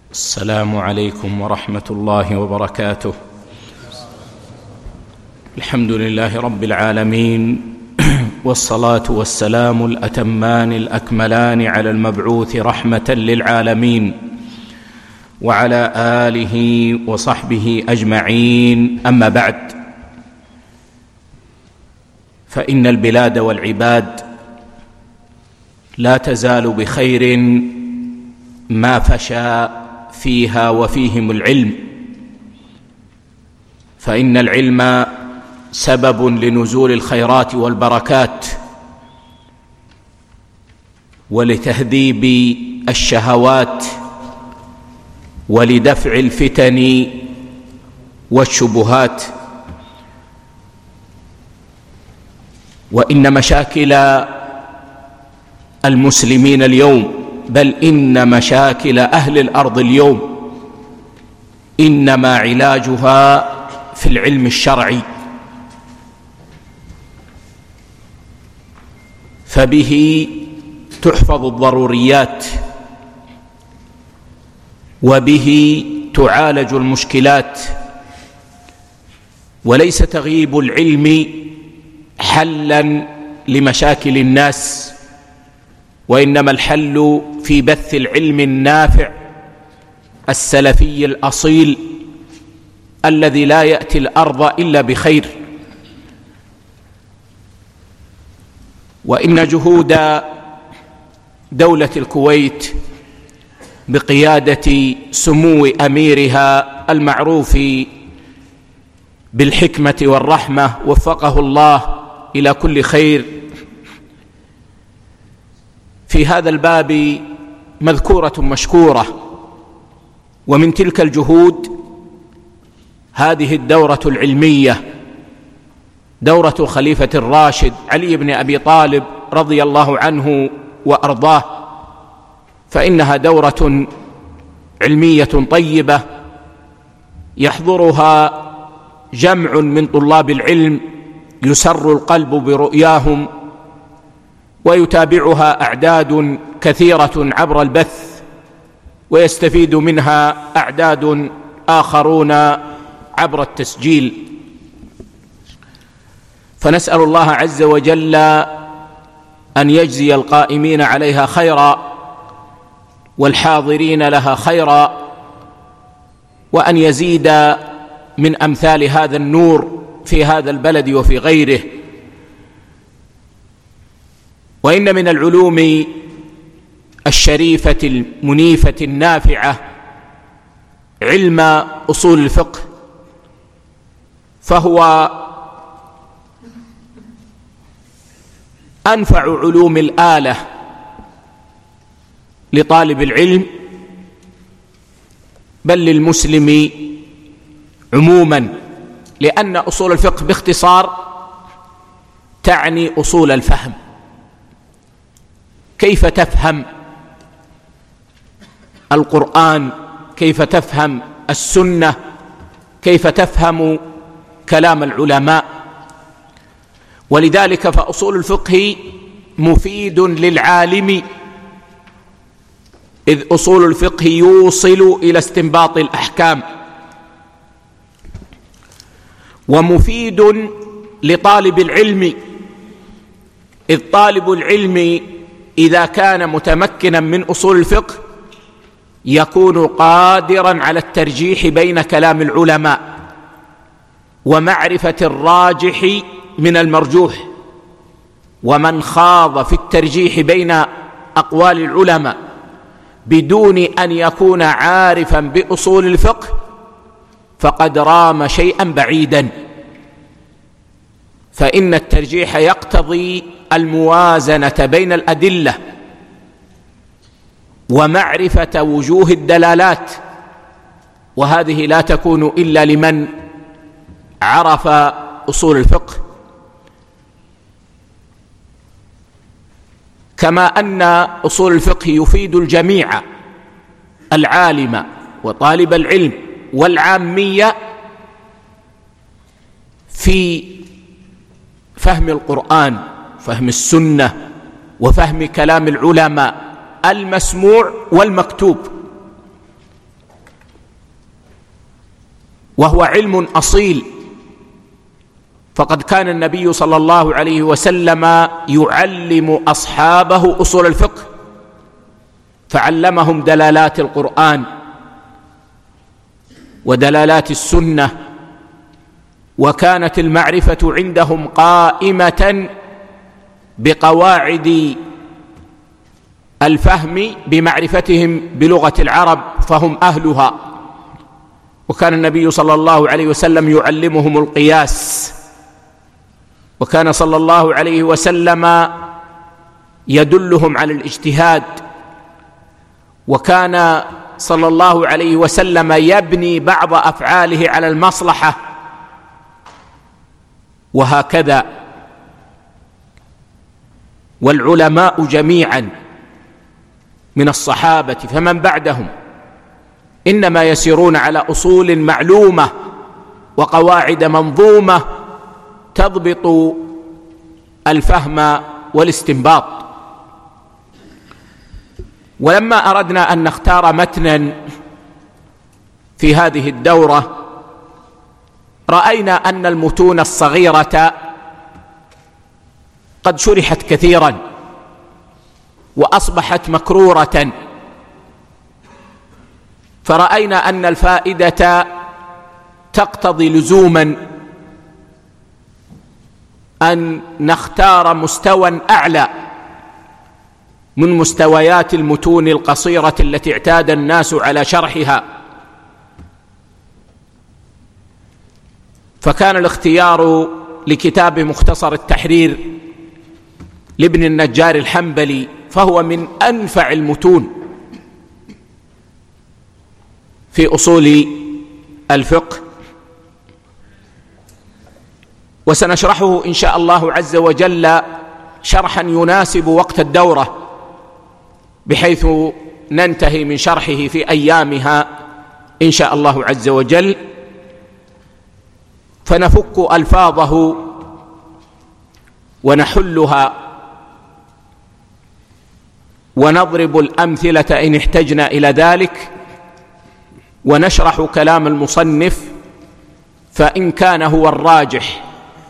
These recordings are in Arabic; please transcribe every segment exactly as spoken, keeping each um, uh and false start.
السلام عليكم ورحمة الله وبركاته. الحمد لله رب العالمين، والصلاة والسلام الأتمان الأكملان على المبعوث رحمة للعالمين وعلى آله وصحبه أجمعين. أما بعد، فإن البلاد والعباد لا تزال بخير ما فشى فيها وفيهم العلم، فإن العلم سبب لنزول الخيرات والبركات ولتهذيب الشهوات ولدفع الفتن والشبهات. وإن مشاكل المسلمين اليوم، بل إن مشاكل أهل الأرض اليوم، إنما علاجها في العلم الشرعي، فبه تحفظ الضروريات، وبه تعالج المشكلات، وليس تغييب العلم حلا لمشاكل الناس، وإنما الحل في بث العلم النافع السلفي الأصيل الذي لا يأتي الأرض إلا بخير. وإن جهود دولة الكويت بقيادة سمو أميرها المعروف بالحكمة والرحمة، وفقه الله إلى كل خير، في هذا الباب مذكورة مشكورة. ومن تلك الجهود هذه الدورة العلمية، دورة الخليفة الراشد علي بن أبي طالب رضي الله عنه وأرضاه، فإنها دورة علمية طيبة يحضرها جمع من طلاب العلم يسر القلب برؤياهم، ويتابعها أعداد كثيرة عبر البث، ويستفيد منها أعداد آخرون عبر التسجيل. فنسأل الله عز وجل أن يجزي القائمين عليها خيرا والحاضرين لها خيرا، وأن يزيد من أمثال هذا النور في هذا البلد وفي غيره. وإن من العلوم الشريفة المنيفة النافعة علم أصول الفقه، فهو أنفع علوم الآلة لطالب العلم، بل للمسلم عموما، لأن أصول الفقه باختصار تعني أصول الفهم. كيف تفهم القرآن، كيف تفهم السنة، كيف تفهم كلام العلماء. ولذلك فأصول الفقه مفيد للعالم، إذ أصول الفقه يوصل إلى استنباط الأحكام، ومفيد لطالب العلم، إذ طالب العلم إذا كان متمكنا من أصول الفقه يكون قادرا على الترجيح بين كلام العلماء ومعرفة الراجح من المرجوح. ومن خاض في الترجيح بين أقوال العلماء بدون أن يكون عارفا بأصول الفقه فقد رام شيئا بعيدا، فإن الترجيح يقتضي الموازنة بين الأدلة ومعرفة وجوه الدلالات، وهذه لا تكون إلا لمن عرف أصول الفقه. كما أن أصول الفقه يفيد الجميع، العالم وطالب العلم والعامية، في فهم القرآن، فهم السنة، وفهم كلام العلماء المسموع والمكتوب. وهو علم أصيل، فقد كان النبي صلى الله عليه وسلم يعلم أصحابه أصول الفقه، فعلمهم دلالات القرآن ودلالات السنة، وكانت المعرفة عندهم قائمة بقواعد الفهم بمعرفتهم بلغة العرب، فهم أهلها. وكان النبي صلى الله عليه وسلم يعلمهم القياس، وكان صلى الله عليه وسلم يدلهم على الاجتهاد، وكان صلى الله عليه وسلم يبني بعض أفعاله على المصلحة، وهكذا. والعلماء جميعا من الصحابة فمن بعدهم إنما يسيرون على أصول معلومة وقواعد منظومة تضبط الفهم والاستنباط. ولما أردنا أن نختار متنا في هذه الدورة، رأينا أن المتون الصغيرة قد شرحت كثيرا وأصبحت مكرورة، فرأينا أن الفائدة تقتضي لزوما أن نختار مستوى أعلى من مستويات المتون القصيرة التي اعتاد الناس على شرحها. فكان الاختيار لكتاب مختصر التحرير لابن النجار الحنبلي، فهو من أنفع المتون في أصول الفقه، وسنشرحه إن شاء الله عز وجل شرحا يناسب وقت الدورة، بحيث ننتهي من شرحه في أيامها إن شاء الله عز وجل، فنفك ألفاظه ونحلها ونضرب الأمثلة إن احتجنا إلى ذلك، ونشرح كلام المصنف، فإن كان هو الراجح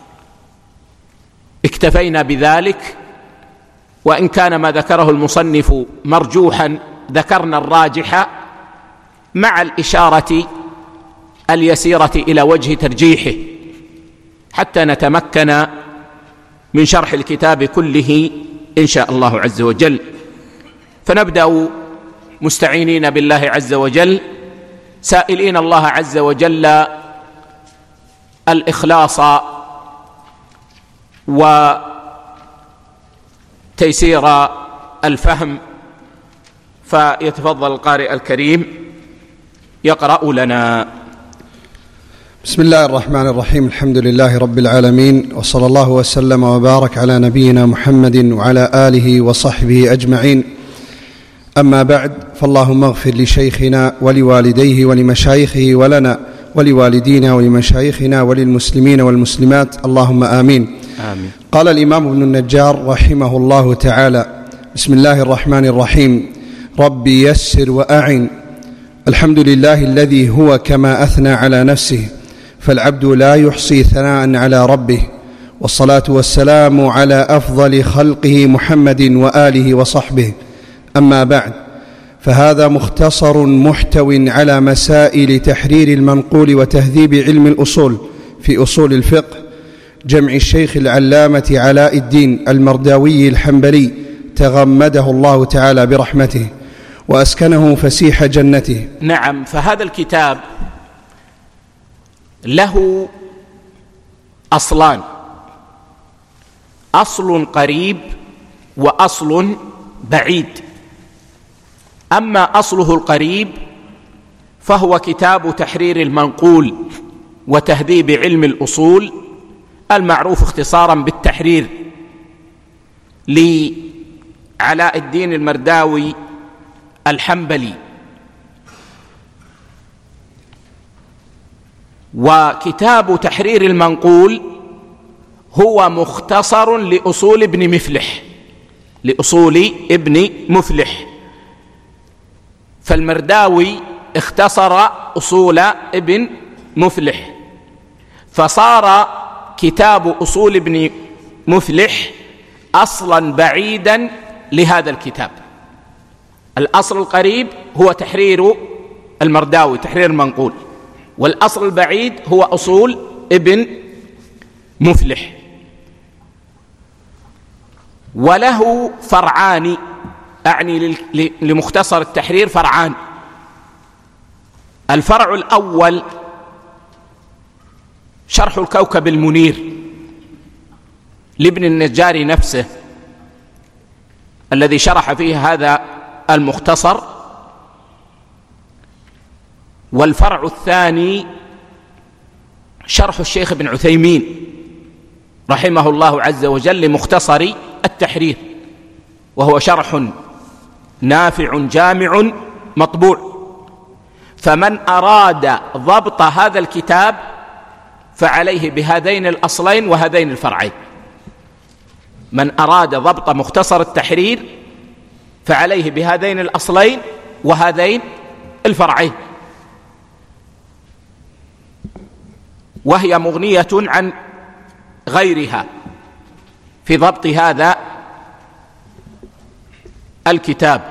اكتفينا بذلك، وإن كان ما ذكره المصنف مرجوحا ذكرنا الراجح مع الإشارة اليسيرة إلى وجه ترجيحه، حتى نتمكن من شرح الكتاب كله إن شاء الله عز وجل. فنبدأ مستعينين بالله عز وجل، سائلين الله عز وجل الإخلاص وتيسير الفهم. فيتفضل القارئ الكريم يقرأ لنا. بسم الله الرحمن الرحيم. الحمد لله رب العالمين، وصلى الله وسلم وبارك على نبينا محمد وعلى آله وصحبه أجمعين. أما بعد، فاللهم اغفر لشيخنا ولوالديه ولمشايخه ولنا ولوالدينا ولمشايخنا وللمسلمين والمسلمات، اللهم آمين. آمين. قال الإمام ابن النجار رحمه الله تعالى: بسم الله الرحمن الرحيم. ربي يسر وأعن. الحمد لله الذي هو كما أثنى على نفسه، فالعبد لا يحصي ثناء على ربه، والصلاة والسلام على أفضل خلقه محمد وآله وصحبه. أما بعد، فهذا مختصر محتو على مسائل تحرير المنقول وتهذيب علم الأصول في أصول الفقه، جمع الشيخ العلامة علاء الدين المرداوي الحنبلي تغمده الله تعالى برحمته وأسكنه فسيح جنته. نعم، فهذا الكتاب له أصلان: أصل قريب وأصل بعيد. أما أصله القريب فهو كتاب تحرير المنقول وتهذيب علم الأصول، المعروف اختصارا بالتحرير، لعلاء الدين المرداوي الحنبلي. وكتاب تحرير المنقول هو مختصر لأصول ابن مفلح لأصول ابن مفلح فالمرداوي اختصر أصول ابن مفلح، فصار كتاب أصول ابن مفلح أصلا بعيدا لهذا الكتاب. الأصل القريب هو تحرير المرداوي، تحرير المنقول، والأصل البعيد هو أصول ابن مفلح. وله فرعان، أعني لمختصر التحرير فرعان. الفرع الأول شرح الكوكب المنير لابن النجار نفسه الذي شرح فيه هذا المختصر. والفرع الثاني شرح الشيخ ابن عثيمين رحمه الله عز وجل لمختصر التحرير، وهو شرح نافع جامع مطبوع. فمن أراد ضبط هذا الكتاب فعليه بهذين الأصلين وهذين الفرعين. من أراد ضبط مختصر التحرير فعليه بهذين الأصلين وهذين الفرعين، وهي مغنية عن غيرها في ضبط هذا الكتاب.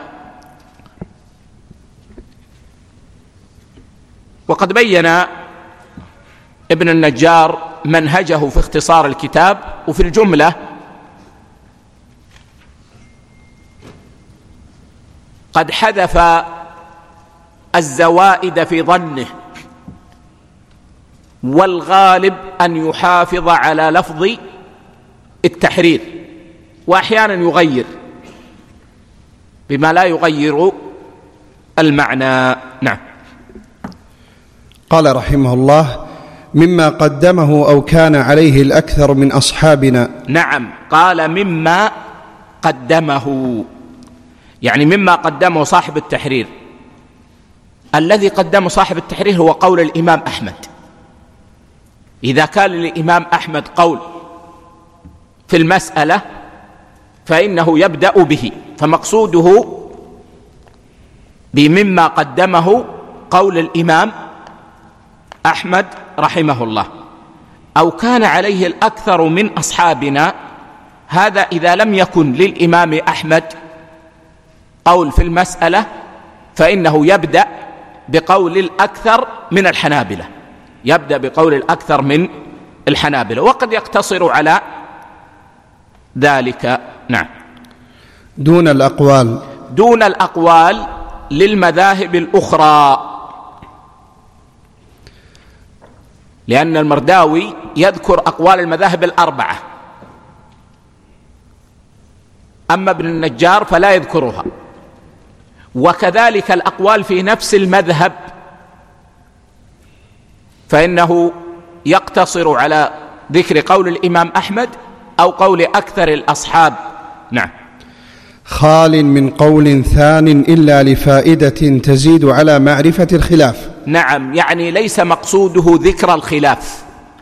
وقد بين ابن النجار منهجه في اختصار الكتاب، وفي الجملة قد حذف الزوائد في ظنه، والغالب أن يحافظ على لفظ التحرير، وأحيانا يغير بما لا يغير المعنى. نعم. قال رحمه الله: مما قدمه أو كان عليه الأكثر من أصحابنا. نعم، قال مما قدمه، يعني مما قدمه صاحب التحرير. الذي قدمه صاحب التحرير هو قول الإمام أحمد. إذا كان للإمام أحمد قول في المسألة فإنه يبدأ به، فمقصوده بمما قدمه قول الإمام أحمد رحمه الله. أو كان عليه الأكثر من أصحابنا، هذا إذا لم يكن للإمام أحمد قول في المسألة فإنه يبدأ بقول الأكثر من الحنابلة، يبدأ بقول الأكثر من الحنابلة، وقد يقتصر على ذلك. نعم. دون الأقوال. دون الأقوال للمذاهب الأخرى، لأن المرداوي يذكر أقوال المذاهب الأربعة، أما ابن النجار فلا يذكرها. وكذلك الأقوال في نفس المذهب فإنه يقتصر على ذكر قول الإمام أحمد أو قول أكثر الأصحاب. نعم. خال من قول ثان إلا لفائدة تزيد على معرفة الخلاف. نعم، يعني ليس مقصوده ذكر الخلاف،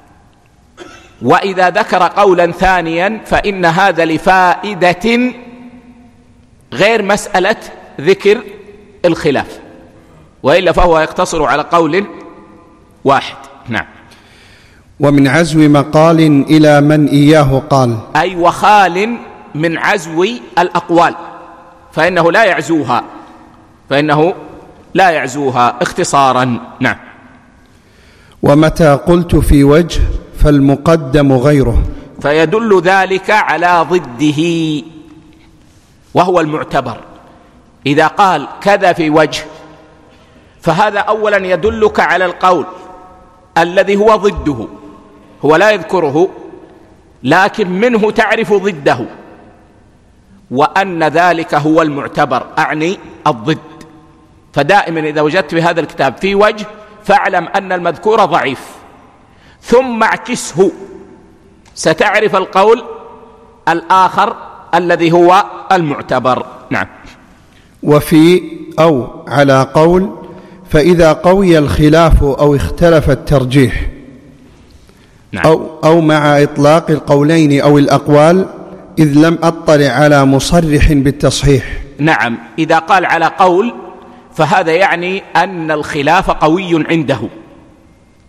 وإذا ذكر قولا ثانيا فإن هذا لفائدة غير مسألة ذكر الخلاف، وإلا فهو يقتصر على قول واحد. نعم. ومن عزو مقال إلى من إياه قال، أي وخال من عزو الأقوال، فإنه لا يعزوها، فإنه لا يعزوها اختصارا. نعم. ومتى قلت في وجه فالمقدم غيره، فيدل ذلك على ضده وهو المعتبر. إذا قال كذا في وجه فهذا أولا يدلك على القول الذي هو ضده، هو لا يذكره لكن منه تعرف ضده، وأن ذلك هو المعتبر، أعني الضد. فدائما إذا وجدت في هذا الكتاب في وجه فاعلم أن المذكور ضعيف، ثم اعكسه ستعرف القول الآخر الذي هو المعتبر. نعم. وفي أو على قول، فإذا قوي الخلاف أو اختلف الترجيح. نعم. أو, أو مع إطلاق القولين أو الأقوال، إذ لم أطلع على مصرح بالتصحيح. نعم، إذا قال على قول فهذا يعني أن الخلاف قوي عنده،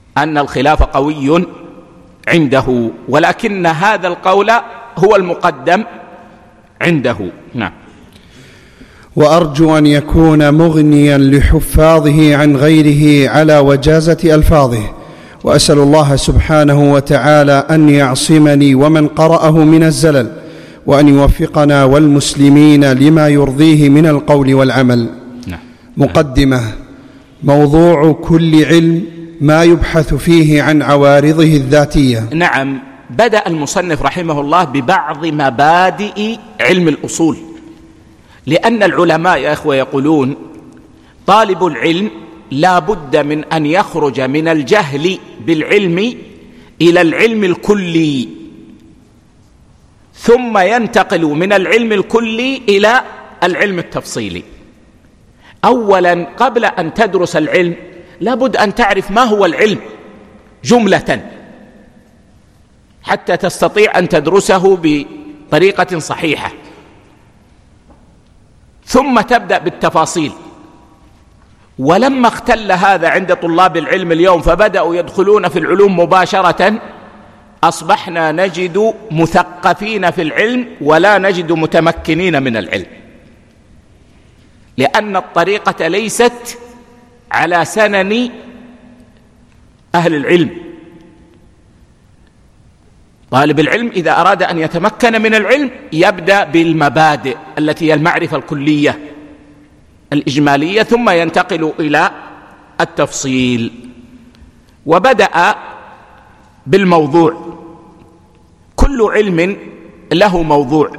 أن الخلاف قوي عنده، ولكن هذا القول هو المقدم عنده. نعم. وأرجو أن يكون مغنيا لحفاظه عن غيره على وجازة ألفاظه، وأسأل الله سبحانه وتعالى أن يعصمني ومن قرأه من الزلل، وأن يوفقنا والمسلمين لما يرضيه من القول والعمل. نعم. مقدمة. موضوع كل علم ما يبحث فيه عن عوارضه الذاتية. نعم. بدأ المصنف رحمه الله ببعض مبادئ علم الأصول، لأن العلماء يا إخوة يقولون طالب العلم لا بد من أن يخرج من الجهل بالعلم إلى العلم الكلي، ثم ينتقل من العلم الكلي إلى العلم التفصيلي. أولا قبل أن تدرس العلم لا بد أن تعرف ما هو العلم جملة حتى تستطيع أن تدرسه بطريقة صحيحة، ثم تبدأ بالتفاصيل. ولما اختل هذا عند طلاب العلم اليوم فبدأوا يدخلون في العلوم مباشرة، أصبحنا نجد مثقفين في العلم ولا نجد متمكنين من العلم، لأن الطريقة ليست على سنن أهل العلم. طالب العلم إذا أراد أن يتمكن من العلم يبدأ بالمبادئ التي هي المعرفة الكلية الإجمالية، ثم ينتقل إلى التفصيل. وبدأ بالموضوع. كل علم له موضوع،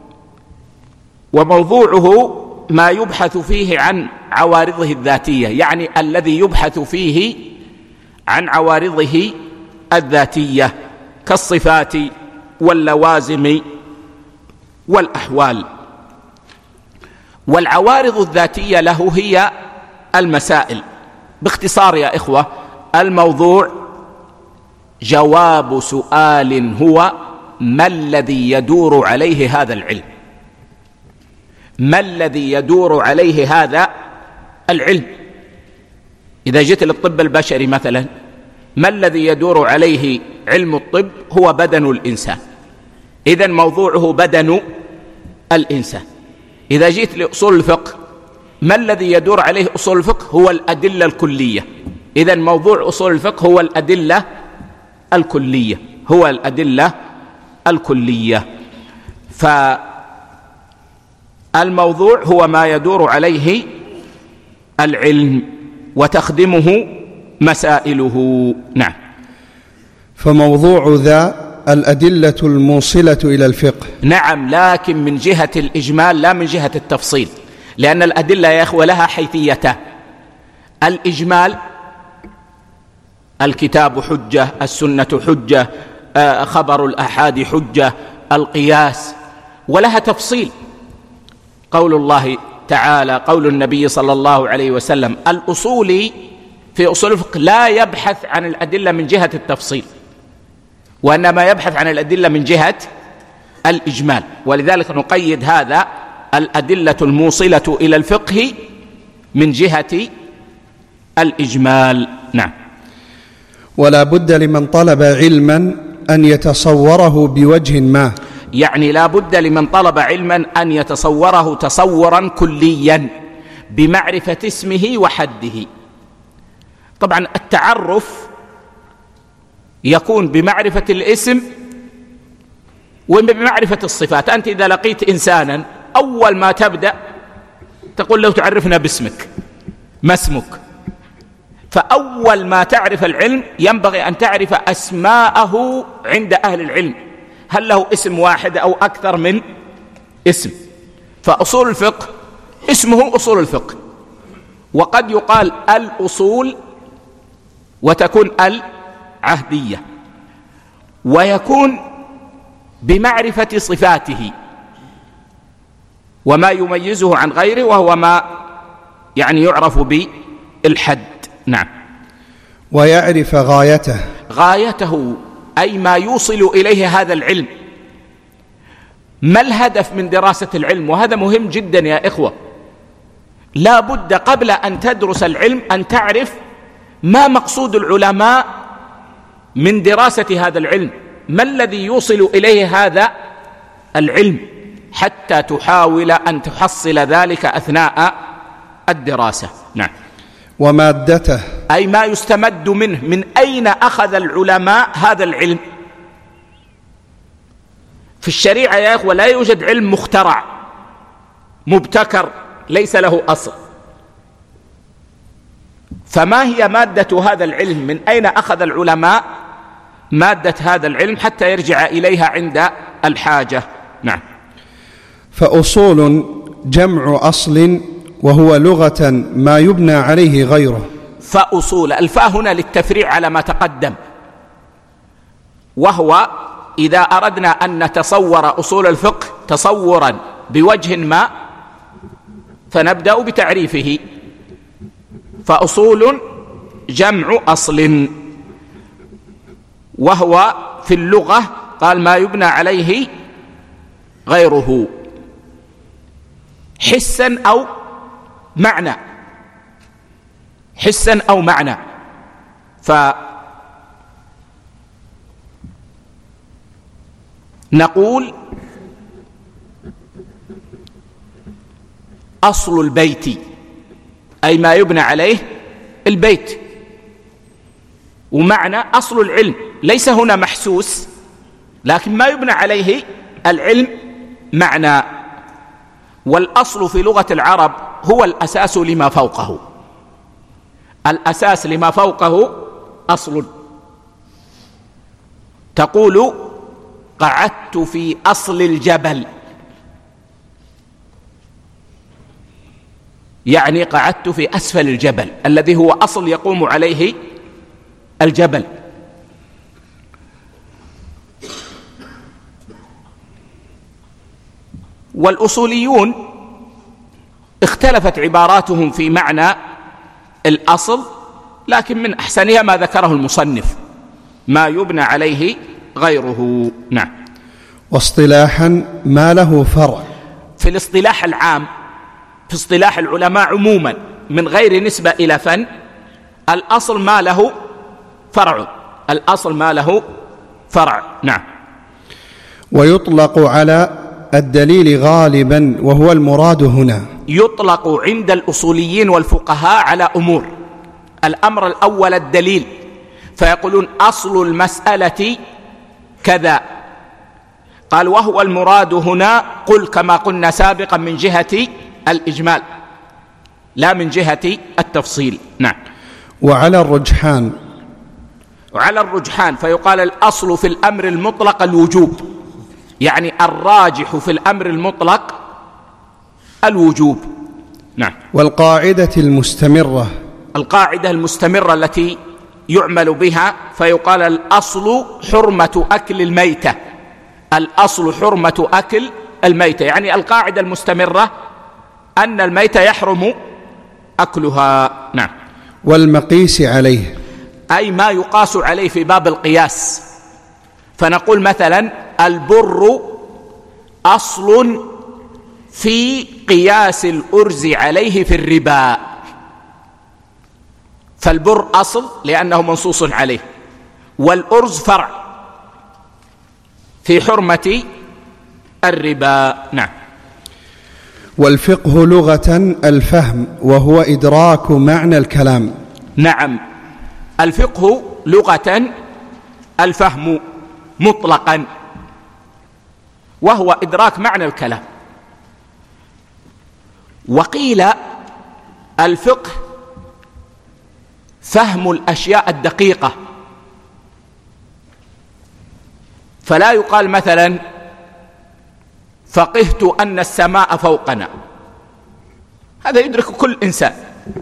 وموضوعه ما يبحث فيه عن عوارضه الذاتية، يعني الذي يبحث فيه عن عوارضه الذاتية كالصفات واللوازم والأحوال. والعوارض الذاتية له هي المسائل. باختصار يا إخوة، الموضوع جواب سؤال هو ما الذي يدور عليه هذا العلم، ما الذي يدور عليه هذا العلم. إذا جئت للطب البشري مثلا، ما الذي يدور عليه علم الطب؟ هو بدن الإنسان، إذن موضوعه بدن الإنسان. إذا جئت لأصول الفقه، ما الذي يدور عليه أصول الفقه؟ هو الأدلة الكلية، إذن موضوع أصول الفقه هو الأدلة الكلية، هو الأدلة الكلية. فالموضوع هو ما يدور عليه العلم وتخدمه مسائله. نعم. فموضوع ذا الأدلة الموصلة إلى الفقه. نعم، لكن من جهة الإجمال لا من جهة التفصيل، لأن الأدلة يا أخوة لها حيثيتان. الإجمال الكتاب حجة، السنة حجة، خبر الآحاد حجة، القياس، ولها تفصيل. قول الله تعالى، قول النبي صلى الله عليه وسلم. الأصولي في أصول الفقه لا يبحث عن الأدلة من جهة التفصيل، وإنما يبحث عن الأدلة من جهة الإجمال، ولذلك نقيد هذا الأدلة الموصلة إلى الفقه من جهة الإجمال. نعم. ولا بد لمن طلب علما أن يتصوره بوجه ما، يعني لا بد لمن طلب علما أن يتصوره تصورا كليا بمعرفة اسمه وحده. طبعا التعرف يكون بمعرفة الاسم وبمعرفة الصفات. أنت إذا لقيت إنسانا أول ما تبدأ تقول له تعرفنا باسمك، ما اسمك؟ فأول ما تعرف العلم ينبغي أن تعرف أسماءه عند أهل العلم، هل له اسم واحد أو أكثر من اسم. فأصول الفقه اسمه أصول الفقه، وقد يقال الأصول وتكون العهدية، ويكون بمعرفة صفاته وما يميزه عن غيره، وهو ما يعني يعرف بالحد. نعم. ويعرف غايته. غايته أي ما يوصل إليه هذا العلم، ما الهدف من دراسة العلم؟ وهذا مهم جدا يا إخوة. لا بد قبل أن تدرس العلم أن تعرف ما مقصود العلماء من دراسة هذا العلم؟ ما الذي يوصل إليه هذا العلم حتى تحاول أن تحصل ذلك أثناء الدراسة؟ نعم. ومادته، أي ما يستمد منه. من أين أخذ العلماء هذا العلم؟ في الشريعة يا إخوة لا يوجد علم مخترع مبتكر ليس له أصل. فما هي مادة هذا العلم؟ من أين أخذ العلماء مادة هذا العلم حتى يرجع إليها عند الحاجة؟ نعم. فأصول جمع أصل، وهو لغة ما يبنى عليه غيره. فأصول، الفاء هنا للتفريع على ما تقدم، وهو إذا أردنا أن نتصور أصول الفقه تصورا بوجه ما فنبدأ بتعريفه. فأصول جمع أصل، وهو في اللغة قال ما يبنى عليه غيره، حسا أو معنى، حسا أو معنى. فنقول أصل البيت، أي ما يبنى عليه البيت. ومعنى أصل العلم ليس هنا محسوس، لكن ما يبنى عليه العلم معنى. والأصل في لغة العرب هو الأساس لما فوقه، الأساس لما فوقه أصل. تقول قعدت في أصل الجبل، يعني قعدت في أسفل الجبل الذي هو أصل يقوم عليه الجبل. والأصوليون اختلفت عباراتهم في معنى الأصل، لكن من أحسنها ما ذكره المصنف ما يبنى عليه غيره. نعم. واصطلاحا ما له فرع. في الاصطلاح العام، في اصطلاح العلماء عموما من غير نسبة إلى فن، الأصل ما له فرع، الأصل ما له فرع. نعم. ويطلق على الدليل غالبا، وهو المراد هنا. يطلق عند الأصوليين والفقهاء على أمور. الأمر الأول الدليل، فيقولون أصل المسألة كذا، قال وهو المراد هنا قل كما قلنا سابقا من جهة الإجمال لا من جهة التفصيل. نعم. وعلى الرجحان، وعلى الرجحان فيقال الأصل في الأمر المطلق الوجوب، يعني الراجح في الأمر المطلق الوجوب. نعم. والقاعدة المستمرة، القاعدة المستمرة التي يعمل بها، فيقال الأصل حرمة أكل الميتة، الأصل حرمة أكل الميتة، يعني القاعدة المستمرة أن الميتة يحرم أكلها. نعم. والمقيس عليه، أي ما يقاس عليه في باب القياس. فنقول مثلا البر أصل في قياس الأرز عليه في الربا، فالبر أصل لأنه منصوص عليه، والأرز فرع في حرمة الربا. نعم. والفقه لغة الفهم، وهو إدراك معنى الكلام. نعم. الفقه لغة الفهم مطلقا، وهو إدراك معنى الكلام. وقيل الفقه فهم الأشياء الدقيقة، فلا يقال مثلا فقهت أن السماء فوقنا، هذا يدرك كل إنسان.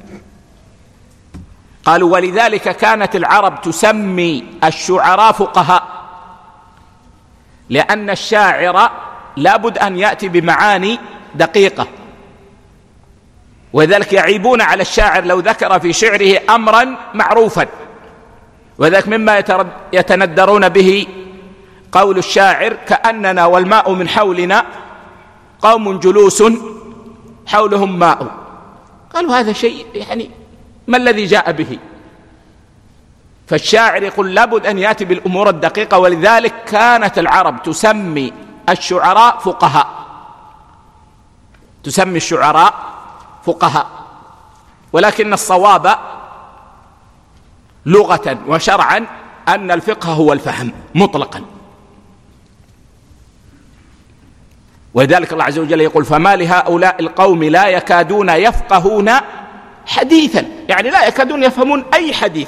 قالوا ولذلك كانت العرب تسمي الشعراء فقهاء، لأن الشاعر لابد أن يأتي بمعاني دقيقة، وذلك يعيبون على الشاعر لو ذكر في شعره أمرا معروفا. وذلك مما يتندرون به قول الشاعر كأننا والماء من حولنا قوم جلوس حولهم ماء. قالوا هذا شيء يعني ما الذي جاء به؟ فالشاعر يقول لابد أن يأتي بالأمور الدقيقة، ولذلك كانت العرب تسمي الشعراء فقهاء، تسمي الشعراء فقهاء، ولكن الصواب لغة وشرعا أن الفقه هو الفهم مطلقا. ولذلك الله عز وجل يقول فما لهؤلاء القوم لا يكادون يفقهون حديثا، يعني لا يكادون يفهمون أي حديث.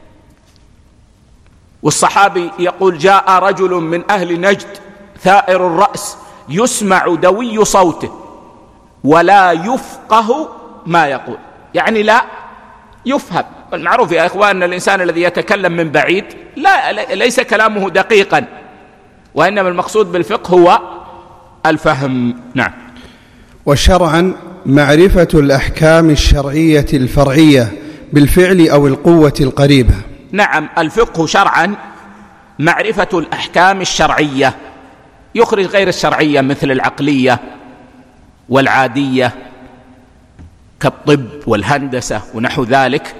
والصحابي يقول جاء رجل من أهل نجد ثائر الرأس يسمع دوي صوته ولا يفقه ما يقول، يعني لا يفهم. المعروف يا إخوان أن الإنسان الذي يتكلم من بعيد لا ليس كلامه دقيقا، وإنما المقصود بالفقه هو الفهم. نعم. وشرعا معرفة الأحكام الشرعية الفرعية بالفعل أو القوة القريبة. نعم، الفقه شرعا معرفة الأحكام الشرعية، يخرج غير الشرعية مثل العقلية والعادية كالطب والهندسة ونحو ذلك،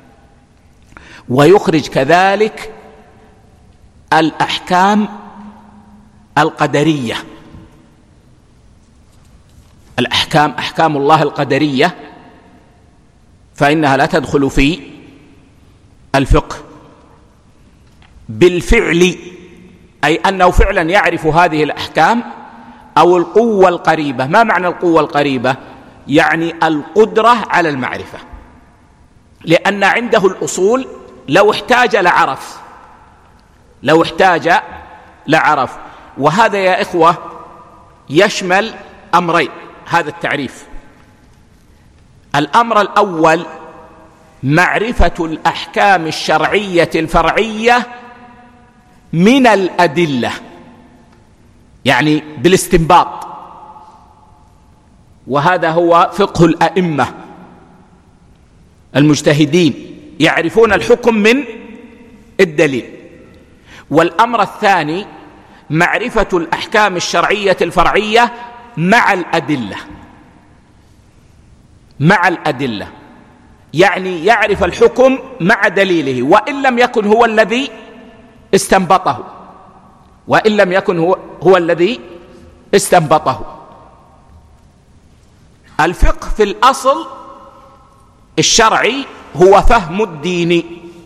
ويخرج كذلك الأحكام القدرية، الأحكام أحكام الله القدرية فإنها لا تدخل في الفقه بالفعل، أي أنه فعلا يعرف هذه الأحكام، أو القوة القريبة. ما معنى القوة القريبة؟ يعني القدرة على المعرفة، لأن عنده الأصول لو احتاج لعرف، لو احتاج لعرف. وهذا يا إخوة يشمل أمرين هذا التعريف. الأمر الأول معرفة الأحكام الشرعية الفرعية من الأدلة، يعني بالاستنباط، وهذا هو فقه الأئمة المجتهدين، يعرفون الحكم من الدليل. والأمر الثاني معرفة الأحكام الشرعية الفرعية مع الأدلة، مع الأدلة، يعني يعرف الحكم مع دليله، وإن لم يكن هو الذي استنبطه، وإن لم يكن هو, هو الذي استنبطه. الفقه في الأصل الشرعي هو فهم الدين،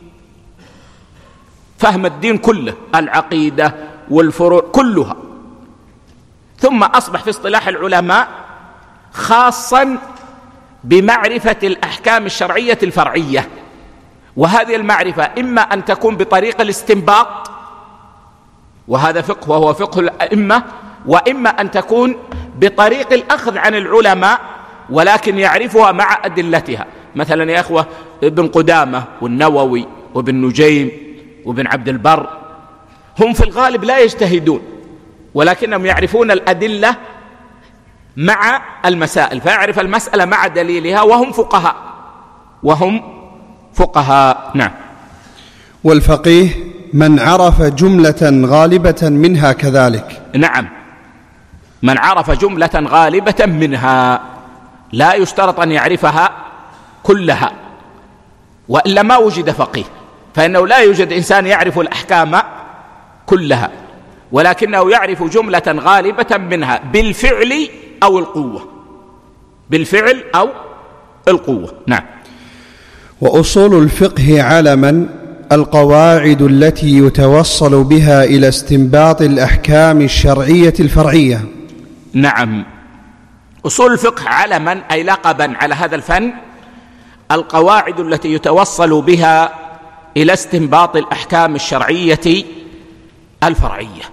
فهم الدين كله، العقيدة والفروع كلها، ثم أصبح في اصطلاح العلماء خاصا بمعرفة الأحكام الشرعية الفرعية. وهذه المعرفة إما أن تكون بطريق الاستنباط، وهذا فقه وهو فقه الأئمة، وإما أن تكون بطريق الأخذ عن العلماء ولكن يعرفها مع أدلتها. مثلا يا أخوة ابن قدامة والنووي وابن نجيم وابن عبد البر هم في الغالب لا يجتهدون، ولكنهم يعرفون الأدلة مع المسائل، فيعرف المسألة مع دليلها، وهم فقهاء، وهم فقهاء. نعم. والفقيه من عرف جملة غالبة منها كذلك. نعم، من عرف جملة غالبة منها، لا يشترط أن يعرفها كلها، وإلا ما وجد فقيه، فإنه لا يوجد إنسان يعرف الأحكام كلها، ولكنه يعرف جملة غالبة منها بالفعل أو القوة، بالفعل أو القوة. نعم. وأصول الفقه علما القواعد التي يتوصل بها إلى استنباط الأحكام الشرعية الفرعية. نعم، أصول الفقه علما أي لقبا على هذا الفن، القواعد التي يتوصل بها إلى استنباط الأحكام الشرعية الفرعية.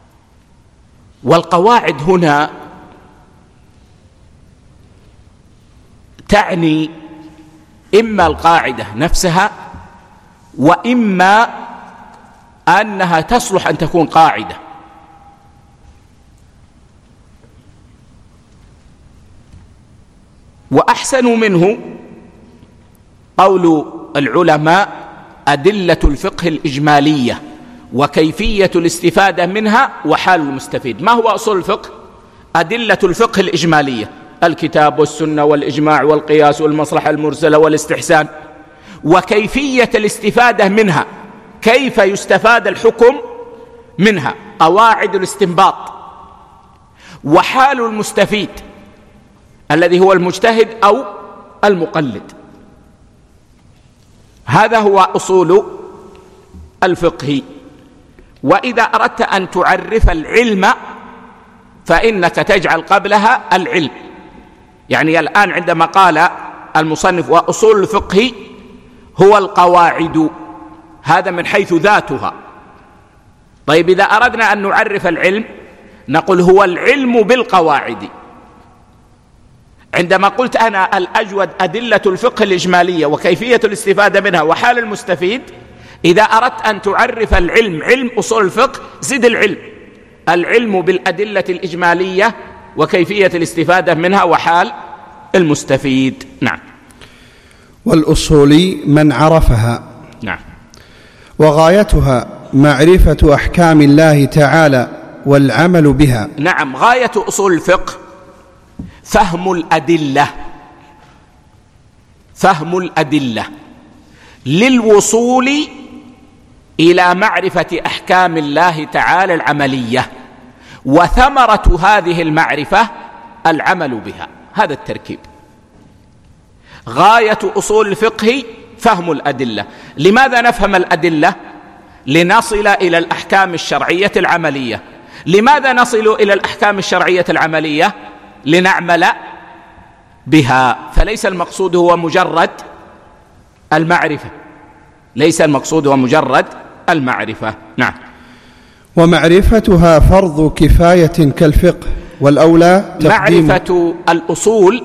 والقواعد هنا تعني إما القاعدة نفسها، وإما أنها تصلح أن تكون قاعدة. وأحسن منه قول العلماء أدلة الفقه الإجمالية وكيفية الاستفادة منها وحال المستفيد. ما هو أصول الفقه؟ أدلة الفقه الإجمالية، الكتاب والسنة والإجماع والقياس والمصلحة المرسلة والاستحسان، وكيفية الاستفادة منها كيف يستفاد الحكم منها، قواعد الاستنباط، وحال المستفيد الذي هو المجتهد أو المقلد. هذا هو أصول الفقه. وإذا أردت أن تعرف العلم فإنك تجعل قبلها العلم. يعني الآن عندما قال المصنف وأصول الفقه هو القواعد، هذا من حيث ذاتها. طيب إذا أردنا أن نعرف العلم نقول هو العلم بالقواعد. عندما قلت أنا الأجود أدلة الفقه الإجمالية وكيفية الاستفادة منها وحال المستفيد، إذا أردت أن تعرف العلم علم أصول الفقه زد العلم، العلم بالأدلة الإجمالية وكيفية الاستفادة منها وحال المستفيد. نعم. والأصول من عرفها. نعم. وغايتها معرفة أحكام الله تعالى والعمل بها. نعم، غاية أصول الفقه فهم الأدلة، فهم الأدلة للوصول إلى معرفة أحكام الله تعالى العملية، وثمرة هذه المعرفة العمل بها. هذا التركيب. غاية أصول الفقه فهم الأدلة. لماذا نفهم الأدلة؟ لنصل إلى الأحكام الشرعية العملية. لماذا نصل إلى الأحكام الشرعية العملية؟ لنعمل بها. فليس المقصود هو مجرد المعرفة، ليس المقصود هو مجرد المعرفة. نعم. ومعرفتها فرض كفاية كالفقه، والأولى تقديم معرفة الأصول،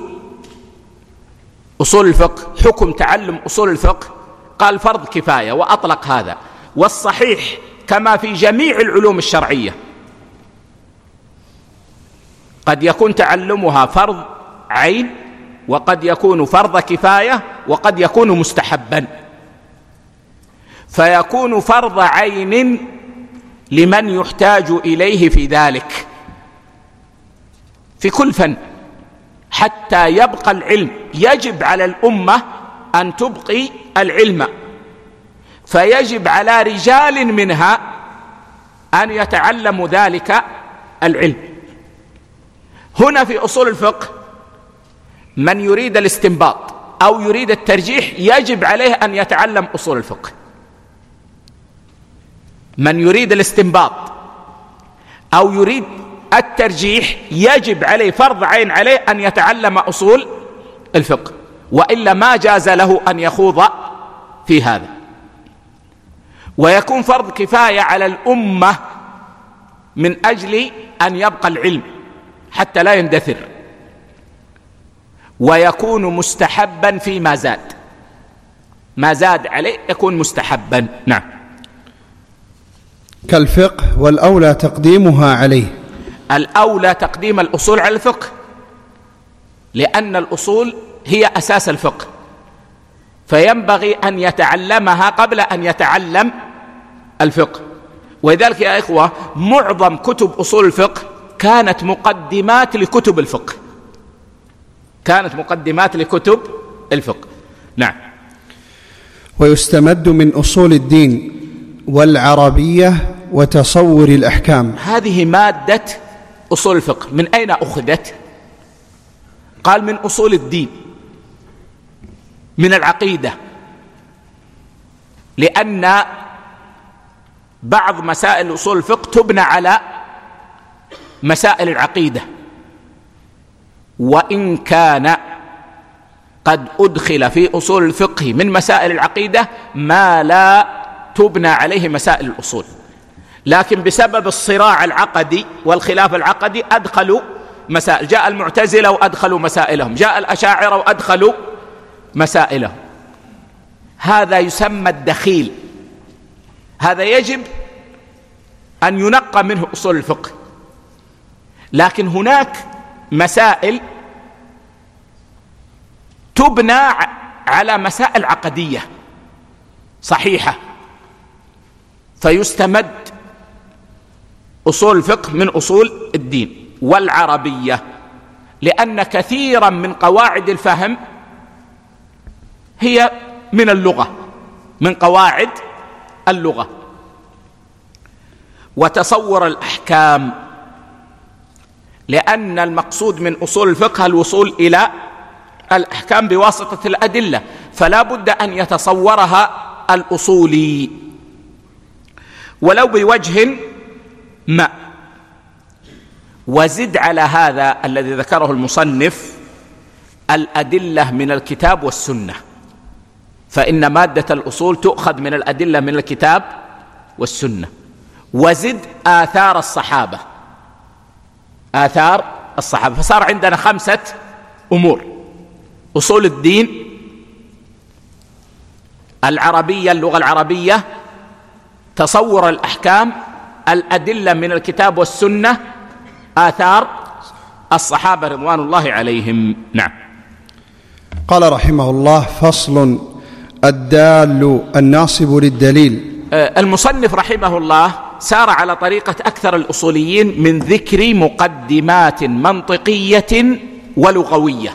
أصول الفقه، حكم تعلم أصول الفقه قال فرض كفاية وأطلق هذا، والصحيح كما في جميع العلوم الشرعية قد يكون تعلمها فرض عين، وقد يكون فرض كفاية، وقد يكون مستحبا. فيكون فرض عين لمن يحتاج إليه في ذلك في كل فن حتى يبقى العلم. يجب على الأمة أن تبقي العلم، فيجب على رجال منها أن يتعلموا ذلك العلم. هنا في أصول الفقه من يريد الاستنباط أو يريد الترجيح يجب عليه أن يتعلم أصول الفقه. من يريد الاستنباط أو يريد الترجيح يجب عليه فرض عين عليه أن يتعلم أصول الفقه، وإلا ما جاز له أن يخوض في هذا. ويكون فرض كفاية على الأمة من أجل أن يبقى العلم حتى لا يندثر، ويكون مستحبا فيما زاد، ما زاد عليه يكون مستحبا. نعم. كالفقه، والأولى تقديمها عليه. الأولى تقديم الأصول على الفقه، لأن الأصول هي أساس الفقه، فينبغي أن يتعلمها قبل أن يتعلم الفقه. ولذلك يا إخوة معظم كتب أصول الفقه كانت مقدمات لكتب الفقه، كانت مقدمات لكتب الفقه. نعم. ويستمد من أصول الدين والعربية وتصور الأحكام. هذه مادة أصول الفقه. من أين أخذت؟ قال من أصول الدين، من العقيدة، لأن بعض مسائل أصول الفقه تبنى على مسائل العقيدة، وإن كان قد أدخل في أصول الفقه من مسائل العقيدة ما لا تبنى عليه مسائل الأصول، لكن بسبب الصراع العقدي والخلاف العقدي أدخلوا مسائل. جاء المعتزلة وأدخلوا مسائلهم، جاء الأشاعرة وأدخلوا مسائلهم. هذا يسمى الدخيل، هذا يجب أن ينقى منه أصول الفقه. لكن هناك مسائل تبنى على مسائل عقدية صحيحة، فيستمد أصول الفقه من أصول الدين والعربية، لأن كثيرا من قواعد الفهم هي من اللغة، من قواعد اللغة. وتصور الأحكام، لأن المقصود من أصول الفقه الوصول إلى الأحكام بواسطة الأدلة، فلا بد أن يتصورها الأصولي ولو بوجه ما. وزد على هذا الذي ذكره المصنف الأدلة من الكتاب والسنة، فإن مادة الأصول تؤخذ من الأدلة من الكتاب والسنة. وزد آثار الصحابة، آثار الصحابة، فصار عندنا خمسة أمور: أصول الدين، العربية، اللغة العربية، تصور الأحكام، الأدلة من الكتاب والسنة، آثار الصحابة رضوان الله عليهم. نعم. قال رحمه الله: فصل: الدال الناصب للدليل. المصنف رحمه الله سار على طريقة أكثر الأصوليين من ذكر مقدمات منطقية ولغوية،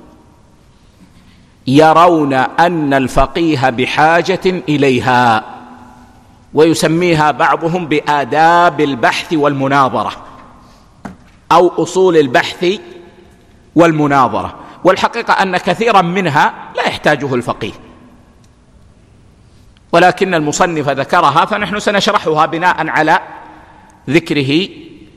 يرون أن الفقيه بحاجة إليها، ويسميها بعضهم بآداب البحث والمناظرة أو أصول البحث والمناظرة. والحقيقة أن كثيرا منها لا يحتاجه الفقيه، ولكن المصنف ذكرها فنحن سنشرحها بناء على ذكره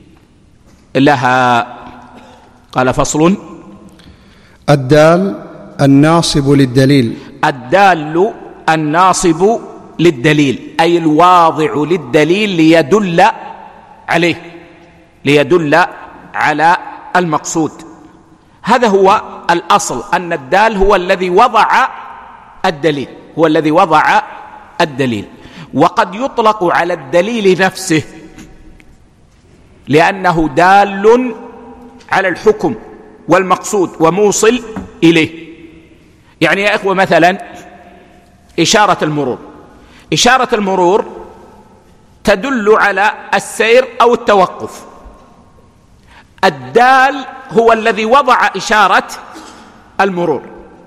لها. قال: فصل: الدال الناصب للدليل. الدال الناصب للدليل، أي الواضع للدليل ليدل عليه، ليدل على المقصود. هذا هو الأصل، أن الدال هو الذي وضع الدليل، هو الذي وضع الدليل. وقد يطلق على الدليل نفسه لأنه دال على الحكم والمقصود وموصل إليه. يعني يا إخوة مثلا إشارة المرور، إشارة المرور تدل على السير أو التوقف. الدال هو الذي وضع إشارة المرور.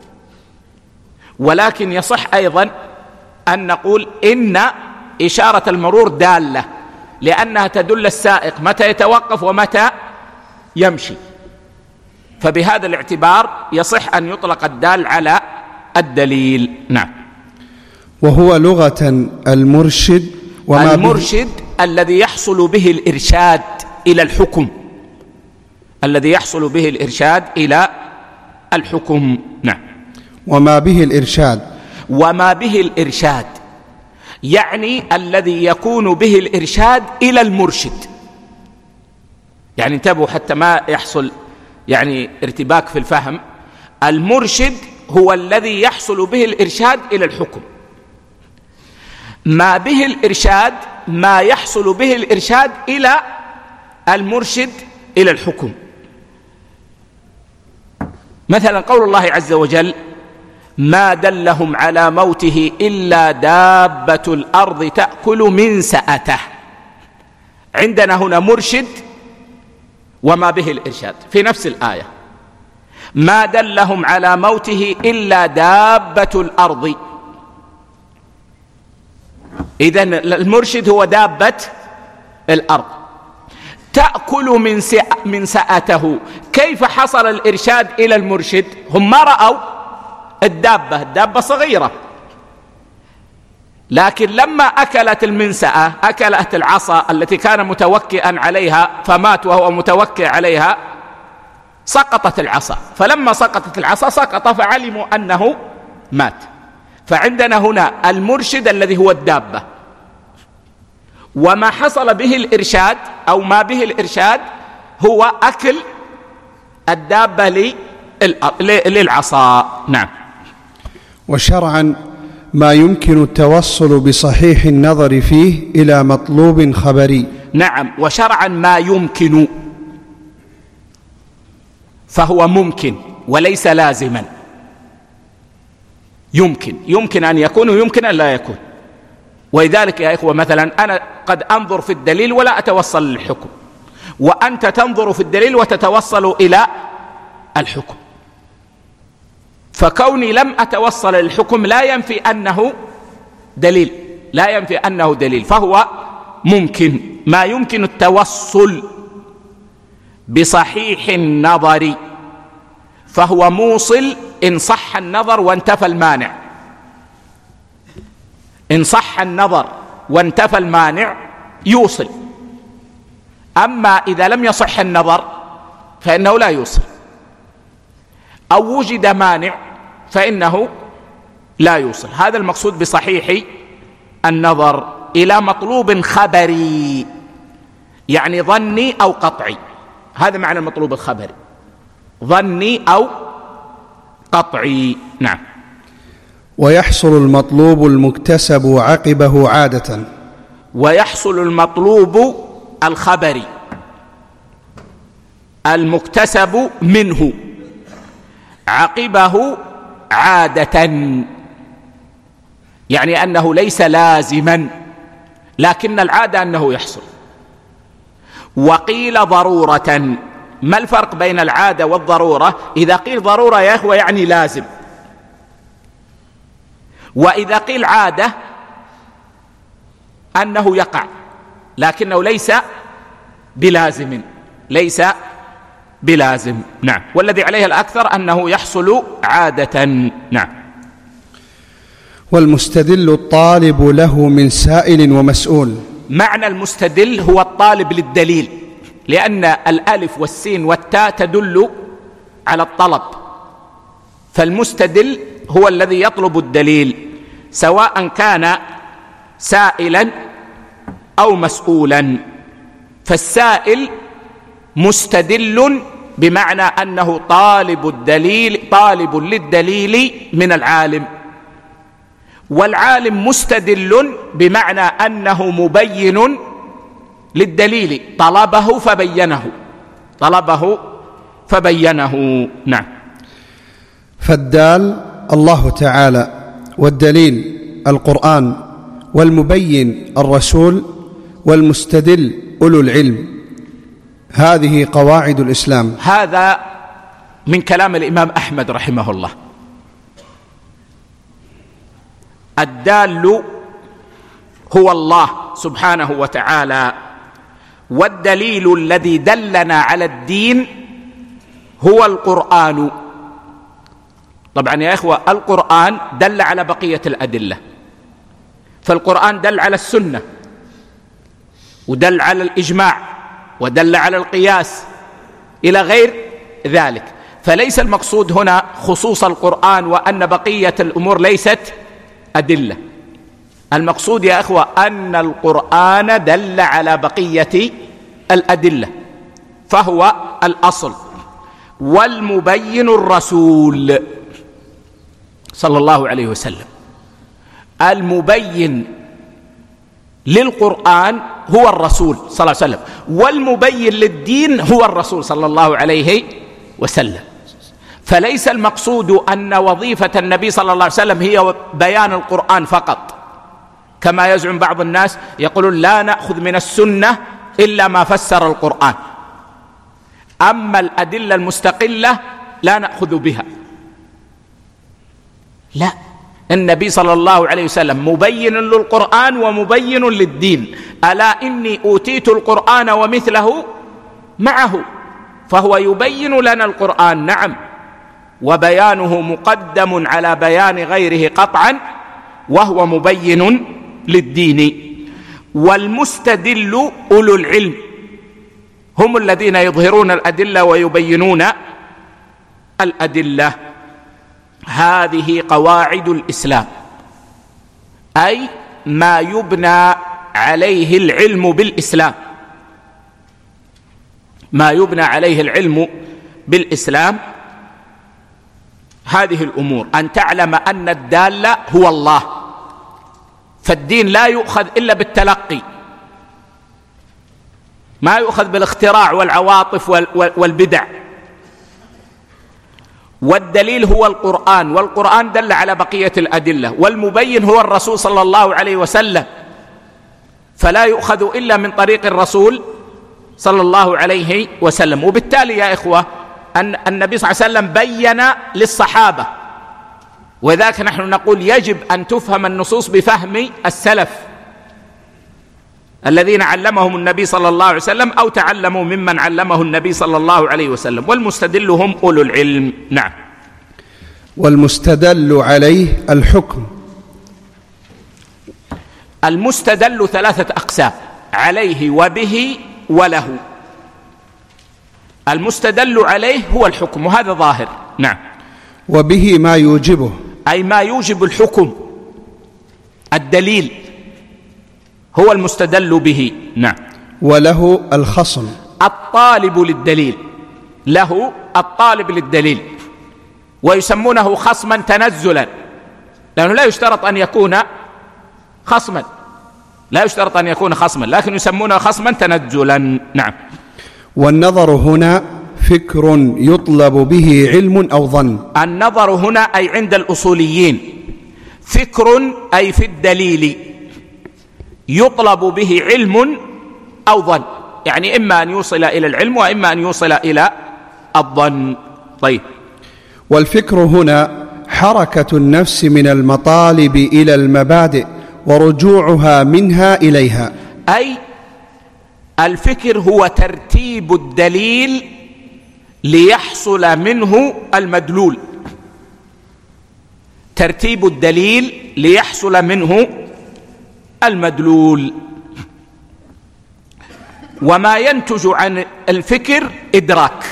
ولكن يصح أيضا أن نقول إن إشارة المرور دالة، لأنها تدل السائق متى يتوقف ومتى يمشي، فبهذا الاعتبار يصح أن يطلق الدال على الدليل. نعم. وهو لغة المرشد، وما المرشد به الذي يحصل به الإرشاد إلى الحكم، الذي يحصل به الإرشاد إلى الحكم. نعم. وما به الإرشاد، وما به الإرشاد يعني الذي يكون به الإرشاد إلى المرشد. يعني انتبهوا حتى ما يحصل يعني ارتباك في الفهم. المرشد هو الذي يحصل به الإرشاد إلى الحكم. ما به الإرشاد ما يحصل به الإرشاد إلى المرشد إلى الحكم. مثلا قول الله عز وجل: ما دلهم على موته إلا دابة الأرض تأكل من سأته. عندنا هنا مرشد وما به الإرشاد في نفس الآية. ما دلهم على موته إلا دابة الأرض. إذن المرشد هو دابة الأرض تأكل من من سأته. كيف حصل الإرشاد إلى المرشد؟ هم ما رأوا الدابة، الدابة صغيرة، لكن لما أكلت المنسأة، أكلت العصا التي كان متوكئا عليها فمات وهو متوكئ عليها، سقطت العصا. فلما سقطت العصا سقط، فعلموا أنه مات. فعندنا هنا المرشد الذي هو الدابة، وما حصل به الإرشاد أو ما به الإرشاد هو أكل الدابة للعصا. نعم. وشرعا ما يمكن التوصل بصحيح النظر فيه إلى مطلوب خبري. نعم. وشرعا ما يمكن، فهو ممكن وليس لازما. يمكن يمكن أن يكون ويمكن أن لا يكون. ولذلك يا إخوة مثلا أنا قد أنظر في الدليل ولا أتوصل للحكم، وأنت تنظر في الدليل وتتوصل إلى الحكم. فكوني لم أتوصل للحكم لا ينفي أنه دليل، لا ينفي أنه دليل، فهو ممكن. ما يمكن التوصل بصحيح النظر فهو موصل إن صح النظر وانتفى المانع. إن صح النظر وانتفى المانع يوصل، أما إذا لم يصح النظر فإنه لا يوصل، أو وجد مانع فإنه لا يوصل. هذا المقصود بصحيح النظر إلى مطلوب خبري، يعني ظني أو قطعي. هذا معنى المطلوب الخبري، ظني أو قطعي. نعم. ويحصل المطلوب المكتسب عقبه عادة. ويحصل المطلوب الخبري المكتسب منه عقبه عادة، يعني أنه ليس لازما، لكن العادة أنه يحصل. وقيل ضرورة. ما الفرق بين العادة والضرورة؟ إذا قيل ضرورة يا إخوة يعني لازم، وإذا قيل عادة أنه يقع لكنه ليس بلازم، ليس بلازم. نعم. والذي عليه الأكثر أنه يحصل عادة. نعم. والمستدل الطالب له من سائل ومسؤول. معنى المستدل هو الطالب للدليل، لأن الألف والسين والتاء تدل على الطلب، فالمستدل هو الذي يطلب الدليل سواء كان سائلا أو مسؤولا. فالسائل مستدل بمعنى أنه طالب الدليل، طالب للدليل من العالم، والعالم مستدل بمعنى أنه مبين للدليل، طلبه فبينه، طلبه فبينه. نعم. فالدال الله تعالى، والدليل القرآن، والمبين الرسول، والمستدل أولو العلم. هذه قواعد الإسلام. هذا من كلام الإمام أحمد رحمه الله. الدال هو الله سبحانه وتعالى، والدليل الذي دلنا على الدين هو القرآن. طبعا يا إخوة القرآن دل على بقية الأدلة، فالقرآن دل على السنة، ودل على الإجماع، ودل على القياس إلى غير ذلك. فليس المقصود هنا خصوص القرآن وأن بقية الأمور ليست أدلة. المقصود يا أخوة أن القرآن دل على بقية الأدلة فهو الأصل. والمبين الرسول صلى الله عليه وسلم. المبين للقرآن هو الرسول صلى الله عليه وسلم، والمبين للدين هو الرسول صلى الله عليه وسلم. فليس المقصود أن وظيفة النبي صلى الله عليه وسلم هي بيان القرآن فقط، كما يزعم بعض الناس يقولون لا نأخذ من السنة إلا ما فسر القرآن، أما الأدلة المستقلة لا نأخذ بها. لا، النبي صلى الله عليه وسلم مبين للقرآن ومبين للدين. ألا إني أوتيت القرآن ومثله معه، فهو يبين لنا القرآن نعم، وبيانه مقدم على بيان غيره قطعا، وهو مبين للدين. والمستدل أولو العلم هم الذين يظهرون الأدلة ويبينون الأدلة. هذه قواعد الإسلام، أي ما يبنى عليه العلم بالإسلام، ما يبنى عليه العلم بالإسلام. هذه الأمور أن تعلم أن الدال هو الله، فالدين لا يؤخذ إلا بالتلقي، ما يؤخذ بالاختراع والعواطف والبدع. والدليل هو القرآن، والقرآن دل على بقية الأدلة، والمبين هو الرسول صلى الله عليه وسلم، فلا يؤخذ إلا من طريق الرسول صلى الله عليه وسلم. وبالتالي يا إخوة أن النبي صلى الله عليه وسلم بين للصحابة وذاك نحن نقول يجب أن تفهم النصوص بفهم السلف الذين علمهم النبي صلى الله عليه وسلم أو تعلموا ممن علمه النبي صلى الله عليه وسلم، والمستدل هم أولو العلم. نعم. والمستدل عليه الحكم. المستدل ثلاثة أقسام: عليه وبه وله. المستدل عليه هو الحكم، وهذا ظاهر. نعم. وبه ما يوجبه، أي ما يوجب الحكم، الدليل هو المستدل به. نعم. وله الخصم، الطالب للدليل، له الطالب للدليل، ويسمونه خصما تنزلا، لأنه لا يشترط أن يكون خصما، لا يشترط أن يكون خصما، لكن يسمونه خصما تنزلا. نعم. والنظر هنا فكر يطلب به علم أو ظن. النظر هنا أي عند الأصوليين فكر، أي في الدليل، يطلب به علم أو ظن، يعني إما أن يوصل إلى العلم وإما أن يوصل إلى الظن. طيب. والفكر هنا حركة النفس من المطالب إلى المبادئ ورجوعها منها إليها، أي الفكر هو ترتيب الدليل ليحصل منه المدلول، ترتيب الدليل ليحصل منه المدلول. وما ينتج عن الفكر إدراك.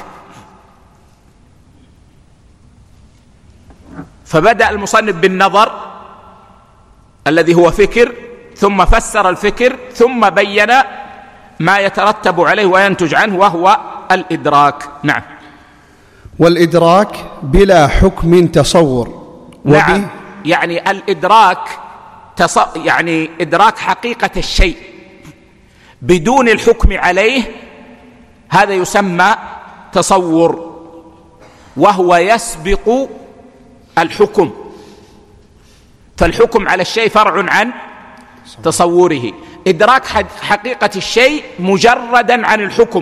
فبدأ المصنف بالنظر الذي هو فكر، ثم فسر الفكر، ثم بين ما يترتب عليه وينتج عنه وهو الإدراك. نعم. والإدراك بلا حكم تصور. نعم، يعني الإدراك تص... يعني إدراك حقيقة الشيء بدون الحكم عليه، هذا يسمى تصور، وهو يسبق الحكم، فالحكم على الشيء فرع عن تصوره. إدراك حقيقة الشيء مجردا عن الحكم.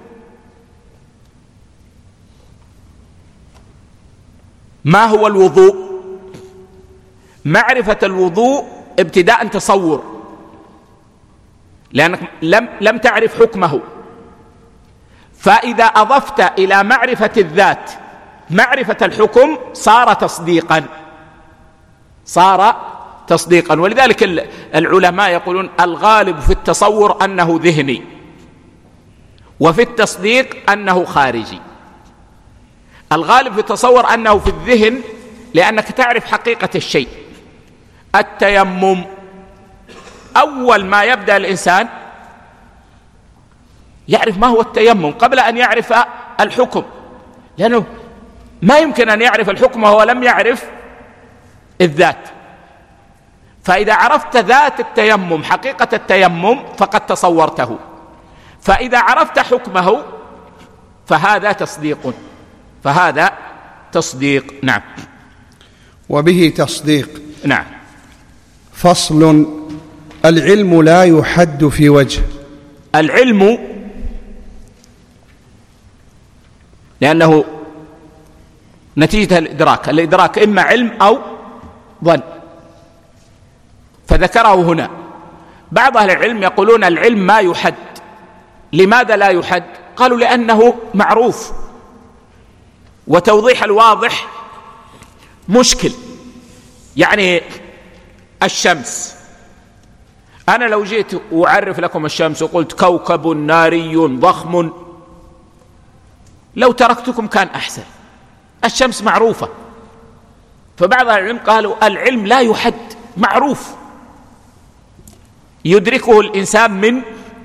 ما هو الوضوء؟ معرفة الوضوء ابتداء تصور، لأنك لم لم تعرف حكمه، فإذا أضفت إلى معرفة الذات معرفة الحكم صار تصديقا، صار تصديقا. ولذلك العلماء يقولون الغالب في التصور أنه ذهني، وفي التصديق أنه خارجي. الغالب في التصور أنه في الذهن، لأنك تعرف حقيقة الشيء. التيمم أول ما يبدأ الإنسان يعرف ما هو التيمم قبل أن يعرف الحكم، لأنه ما يمكن أن يعرف الحكم وهو لم يعرف الذات. فإذا عرفت ذات التيمم، حقيقة التيمم، فقد تصورته، فإذا عرفت حكمه فهذا تصديق، فهذا تصديق. نعم. وبه تصديق. نعم. فصل: العلم لا يحد في وجه. العلم لأنه نتيجة الإدراك، الإدراك إما علم أو ظن، فذكره هنا. بعض أهل العلم يقولون العلم ما يحد. لماذا لا يحد؟ قالوا لأنه معروف، وتوضيح الواضح مشكل. يعني الشمس، أنا لو جيت وأعرف لكم الشمس وقلت كوكب ناري ضخم، لو تركتكم كان أحسن. الشمس معروفة، فبعض العلم قالوا العلم لا يحد، معروف يدركه الإنسان من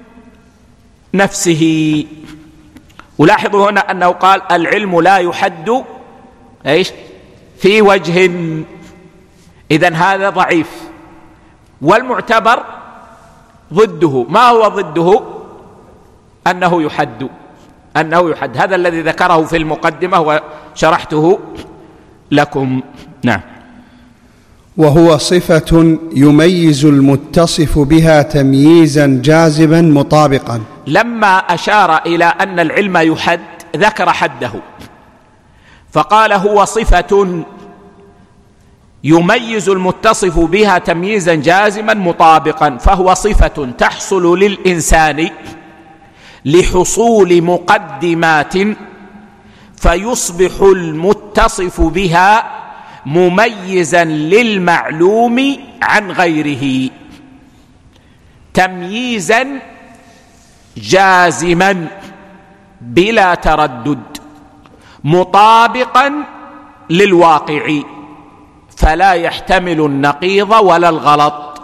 نفسه. ولاحظوا هنا أنه قال العلم لا يحد إيش في وجه، إذن هذا ضعيف. والمعتبر ضده. ما هو ضده؟ أنه يحد، أنه يحد. هذا الذي ذكره في المقدمة وشرحته لكم. نعم. وهو صفة يميز المتصف بها تمييزا جازبا مطابقا. لما أشار إلى أن العلم يحد ذكر حده، فقال هو صفة يميز المتصف بها تمييزا جازما مطابقا، فهو صفة تحصل للإنسان لحصول مقدمات فيصبح المتصف بها مميزا للمعلوم عن غيره تمييزا جازما بلا تردد مطابقا للواقع فلا يحتمل النقيض ولا الغلط.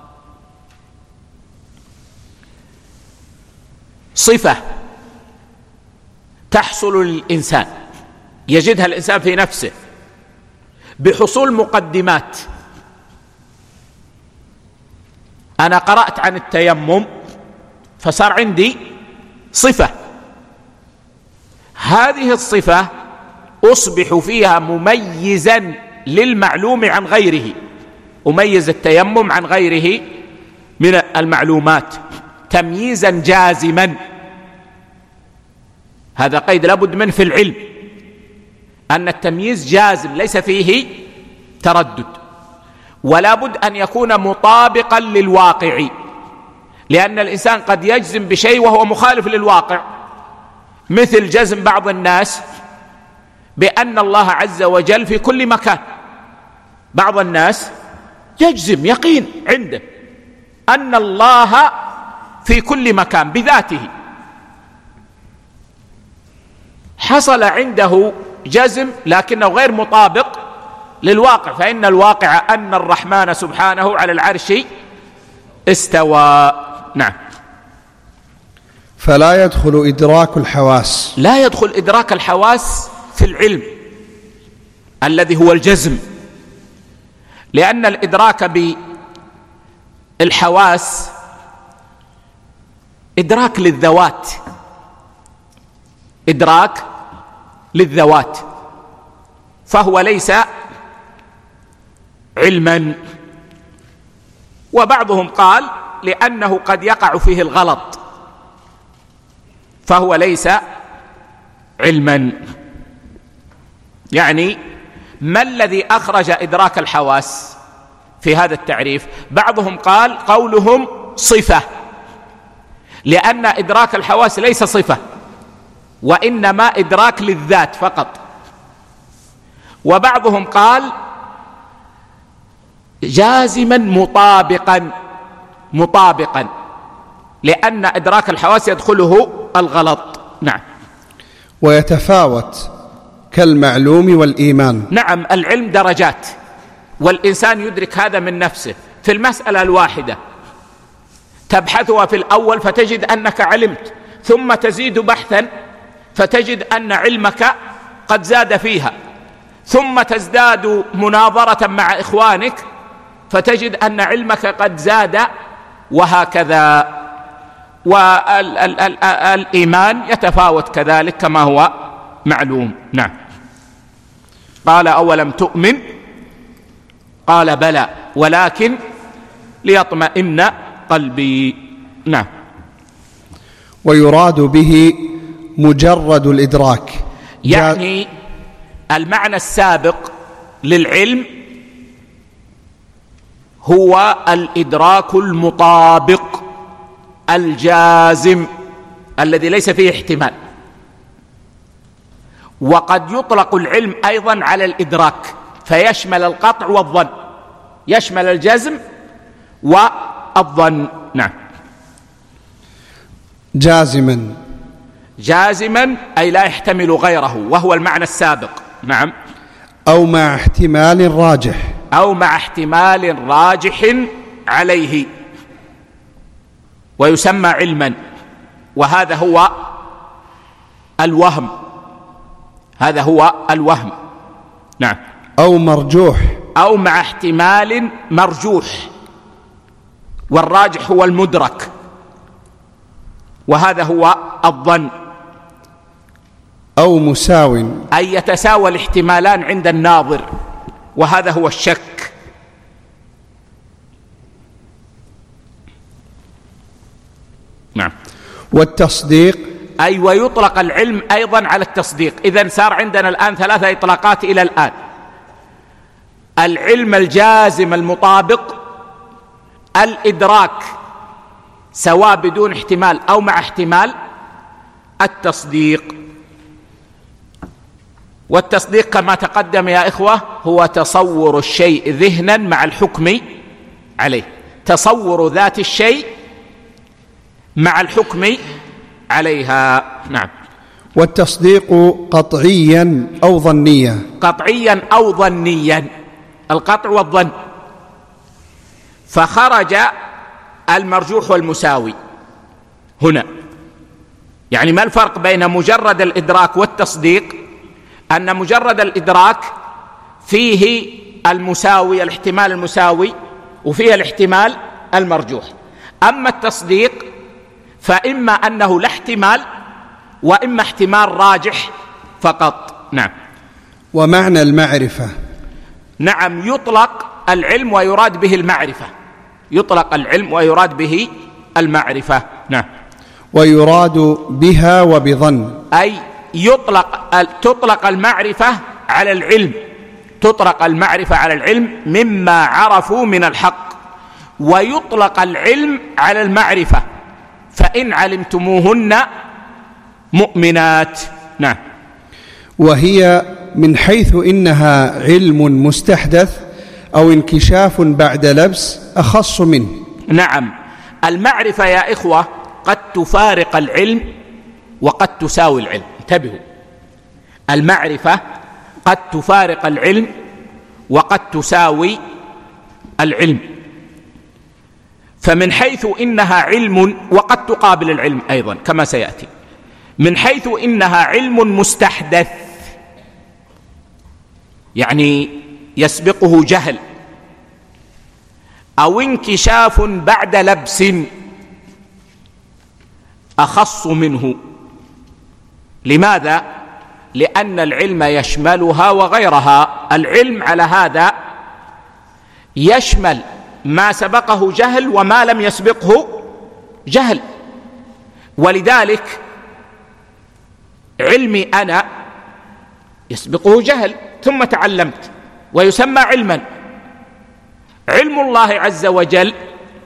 صفة تحصل للإنسان يجدها الإنسان في نفسه بحصول مقدمات. أنا قرأت عن التيمم فصار عندي صفة، هذه الصفة أصبح فيها مميزا للمعلوم عن غيره، أميز التيمم عن غيره من المعلومات تمييزا جازما. هذا قيد لابد منه في العلم، أن التمييز جازم ليس فيه تردد، ولا بد أن يكون مطابقا للواقع، لأن الإنسان قد يجزم بشيء وهو مخالف للواقع، مثل جزم بعض الناس بأن الله عز وجل في كل مكان. بعض الناس يجزم يقين عنده أن الله في كل مكان بذاته، حصل عنده جزم لكنه غير مطابق للواقع، فإن الواقع أن الرحمن سبحانه على العرش استوى. نعم. فلا يدخل إدراك الحواس، لا يدخل إدراك الحواس في العلم الذي هو الجزم، لأن الإدراك بالحواس إدراك للذوات، إدراك للذوات، فهو ليس علما. وبعضهم قال لأنه قد يقع فيه الغلط فهو ليس علما. يعني ما الذي أخرج إدراك الحواس في هذا التعريف؟ بعضهم قال قولهم صفة، لأن إدراك الحواس ليس صفة وإنما إدراك للذات فقط. وبعضهم قال جازما مطابقا مطابقا لأن إدراك الحواس يدخله الغلط. نعم. ويتفاوت كالمعلوم والإيمان. نعم، العلم درجات، والإنسان يدرك هذا من نفسه. في المسألة الواحدة تبحثها في الأول فتجد أنك علمت، ثم تزيد بحثا فتجد أن علمك قد زاد فيها، ثم تزداد مناظرة مع إخوانك فتجد أن علمك قد زاد، وهكذا. والإيمان يتفاوت كذلك كما هو معلوم. نعم. قال أولم تؤمن؟ قال بلى ولكن ليطمئن قلبي. نعم. ويراد به مجرد الإدراك، يعني المعنى السابق للعلم هو الإدراك المطابق الجازم الذي ليس فيه احتمال. وقد يطلق العلم أيضا على الإدراك فيشمل القطع والظن، يشمل الجزم والظن. نعم. جازما، جازما أي لا يحتمل غيره، وهو المعنى السابق. نعم. أو مع احتمال راجح، أو مع احتمال راجح عليه، ويسمى علما، وهذا هو الوهم، هذا هو الوهم. نعم. أو مرجوح، أو مع احتمال مرجوح، والراجح هو المدرك، وهذا هو الظن. أو مساو، أي يتساوى الاحتمالان عند الناظر، وهذا هو الشك. نعم. والتصديق، أي ويطلق العلم أيضا على التصديق. إذن صار عندنا الآن ثلاثة إطلاقات إلى الآن: العلم الجازم المطابق، الإدراك سواء بدون احتمال أو مع احتمال، التصديق. والتصديق كما تقدم يا إخوة هو تصور الشيء ذهنا مع الحكم عليه، تصور ذات الشيء مع الحكم عليها. نعم. والتصديق قطعيا أو ظنيا. قطعيا أو ظنيا، القطع والظن. فخرج المرجوح والمساوي هنا. يعني ما الفرق بين مجرد الإدراك والتصديق؟ أن مجرد الإدراك فيه المساوي، الاحتمال المساوي، وفيه الاحتمال المرجوح. أما التصديق فإما أنه لا احتمال وإما احتمال راجح فقط. نعم. ومعنى المعرفة. نعم، يطلق العلم ويراد به المعرفة، يطلق العلم ويراد به المعرفة. نعم. ويراد بها وبظن، أي يطلق تطلق المعرفة على العلم، تطلق المعرفة على العلم مما عرفوا من الحق، ويطلق العلم على المعرفة فإن علمتموهن مؤمنات. نعم. وهي من حيث إنها علم مستحدث أو انكشاف بعد لبس أخص منه. نعم. المعرفة يا إخوة قد تفارق العلم وقد تساوي العلم، انتبهوا، المعرفة قد تفارق العلم وقد تساوي العلم. فمن حيث إنها علم وقد تقابل العلم أيضا كما سيأتي، من حيث إنها علم مستحدث يعني يسبقه جهل أو انكشاف بعد لبس أخص منه. لماذا؟ لأن العلم يشملها وغيرها. العلم على هذا يشمل ما سبقه جهل وما لم يسبقه جهل، ولذلك علمي أنا يسبقه جهل ثم تعلمت ويسمى علما. علم الله عز وجل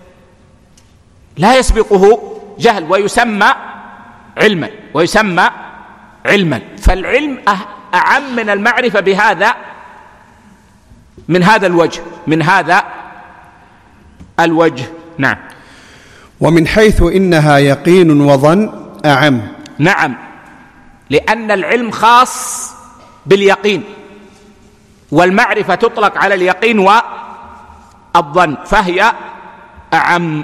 لا يسبقه جهل ويسمى علما ويسمى علما. فالعلم أعم من المعرفة بهذا من هذا الوجه من هذا الوجه. نعم. ومن حيث إنها يقين وظن أعم. نعم، لأن العلم خاص باليقين، والمعرفة تطلق على اليقين والظن فهي أعم.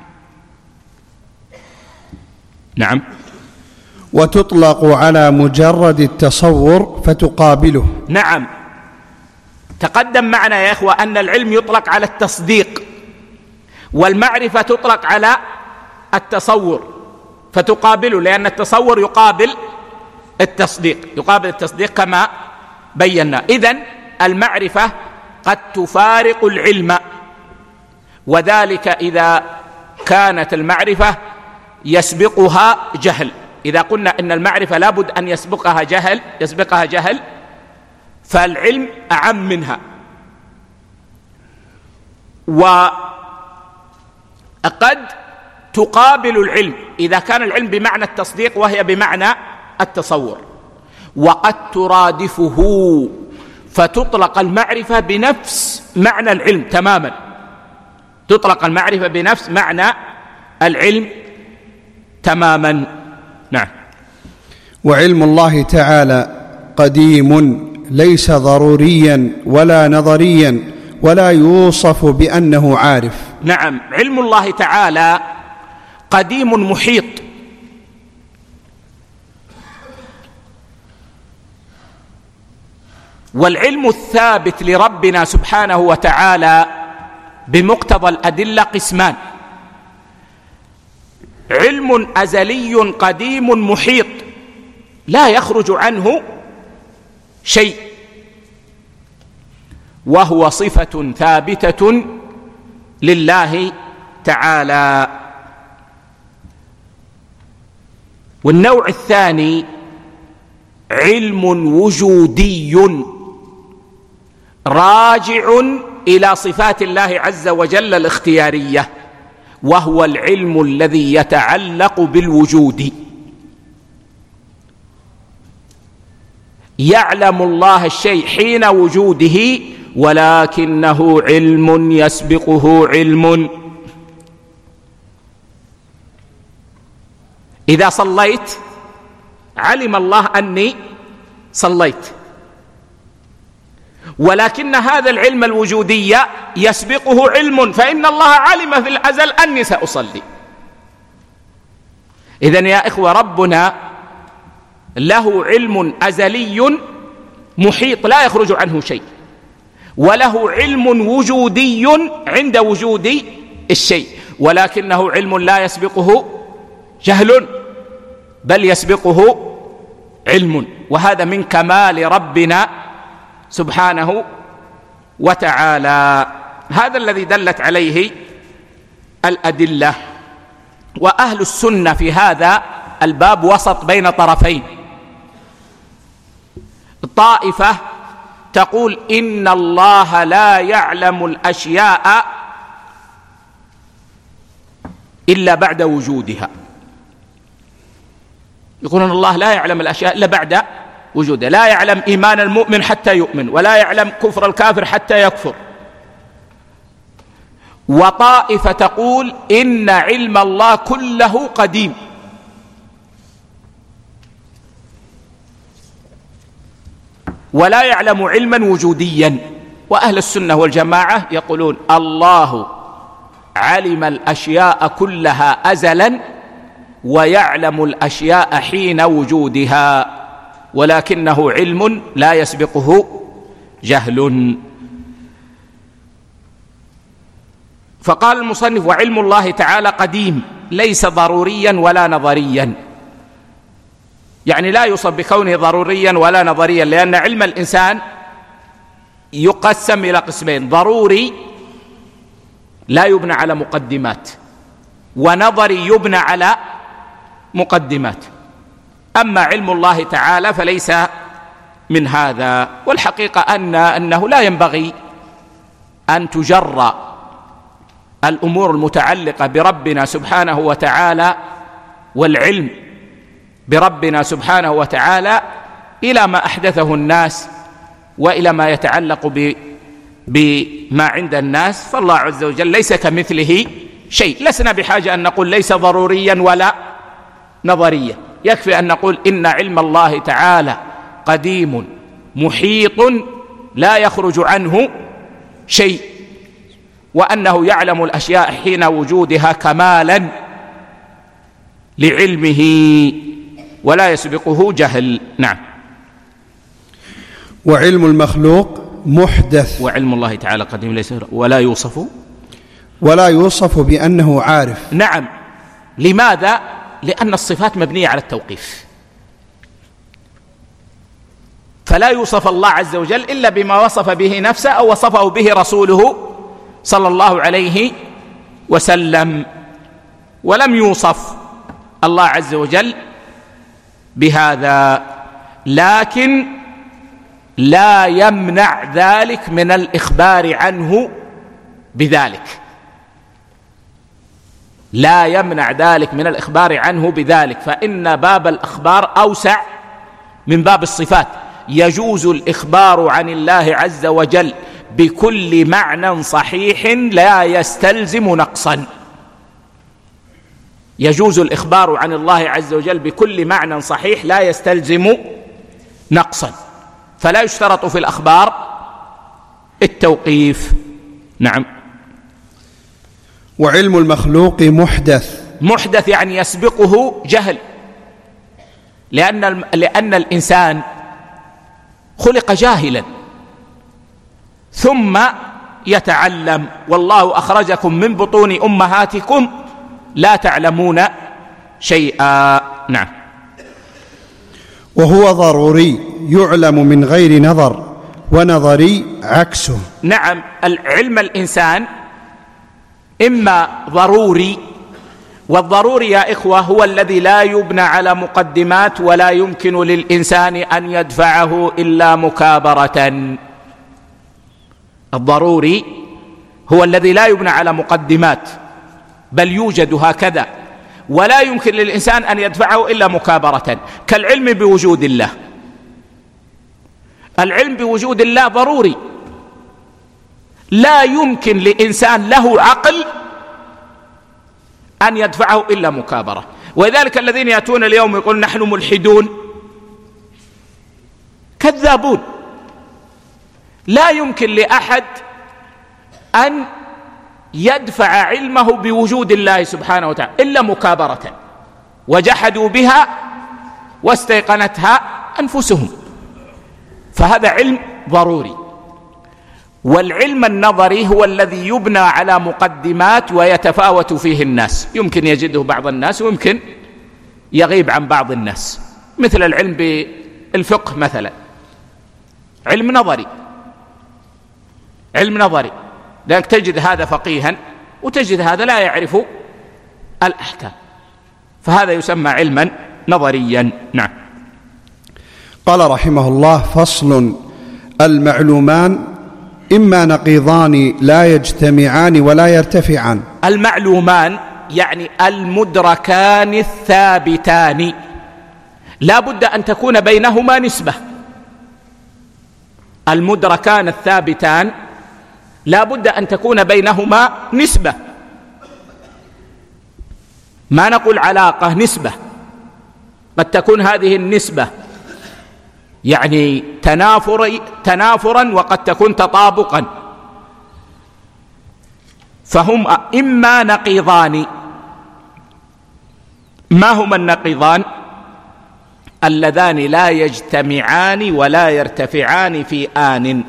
نعم. وتطلق على مجرد التصور فتقابله. نعم، تقدم معنا يا إخوة أن العلم يطلق على التصديق، والمعرفة تطلق على التصور فتقابله، لأن التصور يقابل التصديق يقابل التصديق كما بينا. إذن المعرفة قد تفارق العلم، وذلك إذا كانت المعرفة يسبقها جهل. إذا قلنا إن المعرفة لابد أن يسبقها جهل يسبقها جهل فالعلم أعم منها. وقد تقابل العلم إذا كان العلم بمعنى التصديق وهي بمعنى التصور، وقد ترادفه فتطلق المعرفة بنفس معنى العلم تماما، تطلق المعرفة بنفس معنى العلم تماما. نعم. وعلم الله تعالى قديم ليس ضروريا ولا نظريا ولا يوصف بأنه عارف. نعم، علم الله تعالى قديم محيط، والعلم الثابت لربنا سبحانه وتعالى بمقتضى الأدلة قسمان: علم أزلي قديم محيط لا يخرج عنه شيء، وهو صفة ثابتة لله تعالى. والنوع الثاني علم وجودي راجع إلى صفات الله عز وجل الاختيارية، وهو العلم الذي يتعلق بالوجود. يعلم الله الشيء حين وجوده، ولكنه علم يسبقه علم. إذا صليت علم الله أني صليت، ولكن هذا العلم الوجودي يسبقه علم، فإن الله علم في الأزل أني سأصلي. إذن يا إخوة، ربنا له علم أزلي محيط لا يخرج عنه شيء، وله علم وجودي عند وجود الشيء، ولكنه علم لا يسبقه جهل، بل يسبقه علم. وهذا من كمال ربنا سبحانه وتعالى. هذا الذي دلت عليه الأدلة. وأهل السنة في هذا الباب وسط بين طرفين. طائفة تقول إن الله لا يعلم الأشياء إلا بعد وجودها، يقولون الله لا يعلم الأشياء إلا بعد وجودها، لا يعلم إيمان المؤمن حتى يؤمن، ولا يعلم كفر الكافر حتى يكفر. وطائفة تقول إن علم الله كله قديم، ولا يعلم علما وجوديا. وأهل السنة والجماعة يقولون الله علم الأشياء كلها أزلا، ويعلم الأشياء حين وجودها، ولكنه علم لا يسبقه جهل. فقال المصنف: وعلم الله تعالى قديم ليس ضروريا ولا نظريا، يعني لا يوصف بكونه ضروريا ولا نظريا، لأن علم الإنسان يقسم إلى قسمين: ضروري لا يبنى على مقدمات، ونظري يبنى على مقدمات. أما علم الله تعالى فليس من هذا. والحقيقة أن أنه لا ينبغي أن تجرى الأمور المتعلقة بربنا سبحانه وتعالى والعلم بربنا سبحانه وتعالى إلى ما أحدثه الناس وإلى ما يتعلق ب بما عند الناس. فالله عز وجل ليس كمثله شيء. لسنا بحاجة أن نقول ليس ضروريا ولا نظريا، يكفي أن نقول إن علم الله تعالى قديم محيط لا يخرج عنه شيء، وأنه يعلم الأشياء حين وجودها كمالا لعلمه ولا يسبقه جهل. نعم. وعلم المخلوق محدث. وعلم الله تعالى قديم ليس ولا يوصف ولا يوصف بأنه عارف. نعم. لماذا؟ لأن الصفات مبنية على التوقيف، فلا يوصف الله عز وجل إلا بما وصف به نفسه أو وصفه به رسوله صلى الله عليه وسلم، ولم يوصف الله عز وجل بهذا. لكن لا يمنع ذلك من الإخبار عنه بذلك، لا يمنع ذلك من الإخبار عنه بذلك، فإن باب الأخبار أوسع من باب الصفات. يجوز الإخبار عن الله عز وجل بكل معنى صحيح لا يستلزم نقصا. يجوز الإخبار عن الله عز وجل بكل معنى صحيح لا يستلزم نقصا، فلا يشترط في الأخبار التوقيف. نعم. وعلم المخلوق محدث. محدث يعني يسبقه جهل، لأن لأن الإنسان خلق جاهلا ثم يتعلم، والله أخرجكم من بطون أمهاتكم لا تعلمون شيئا. نعم. وهو ضروري يعلم من غير نظر، ونظري عكسه. نعم. العلم الإنسان إما ضروري، والضروري يا إخوة هو الذي لا يبنى على مقدمات ولا يمكن للإنسان أن يدفعه إلا مكابرة. الضروري هو الذي لا يبنى على مقدمات، بل يوجد هكذا، ولا يمكن للإنسان أن يدفعه إلا مكابرة، كالعلم بوجود الله. العلم بوجود الله ضروري، لا يمكن لإنسان له عقل أن يدفعه إلا مكابرة. ولذلك الذين يأتون اليوم يقولون نحن ملحدون كذابون. لا يمكن لأحد أن يدفع علمه بوجود الله سبحانه وتعالى إلا مكابرة، وجحدوا بها واستيقنتها أنفسهم. فهذا علم ضروري. والعلم النظري هو الذي يبنى على مقدمات ويتفاوت فيه الناس، يمكن يجده بعض الناس ويمكن يغيب عن بعض الناس، مثل العلم بالفقه مثلا، علم نظري، علم نظري، لأنك تجد هذا فقيها وتجد هذا لا يعرف الأحكام، فهذا يسمى علما نظريا. نعم. قال رحمه الله: فصل: المعلومان إما نقيضان لا يجتمعان ولا يرتفعان. المعلومان يعني المدركان الثابتان، لا بد أن تكون بينهما نسبة. المدركان الثابتان لا بد أن تكون بينهما نسبة، ما نقول علاقة، نسبة. قد تكون هذه النسبة يعني تنافر تنافرا وقد تكون تطابقا، فهم إما نقيضان. ما هما النقيضان؟ اللذان لا يجتمعان ولا يرتفعان في آن،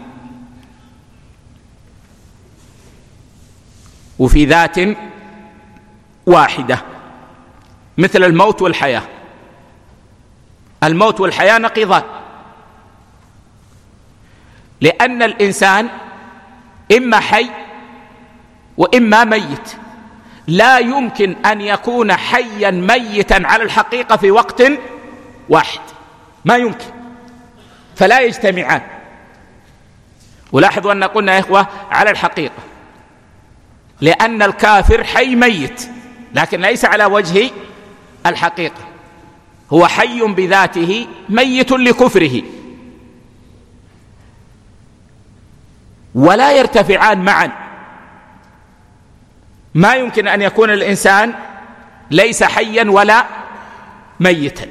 وفي ذات واحدة، مثل الموت والحياة. الموت والحياة نقيضان، لأن الإنسان إما حي وإما ميت، لا يمكن أن يكون حيا ميتا على الحقيقة في وقت واحد، ما يمكن، فلا يجتمعان. ولاحظوا أن قلنا يا إخوة على الحقيقة، لأن الكافر حي ميت لكن ليس على وجه الحقيقة، هو حي بذاته ميت لكفره، ولا يرتفعان معا. ما يمكن أن يكون الإنسان ليس حيا ولا ميتا،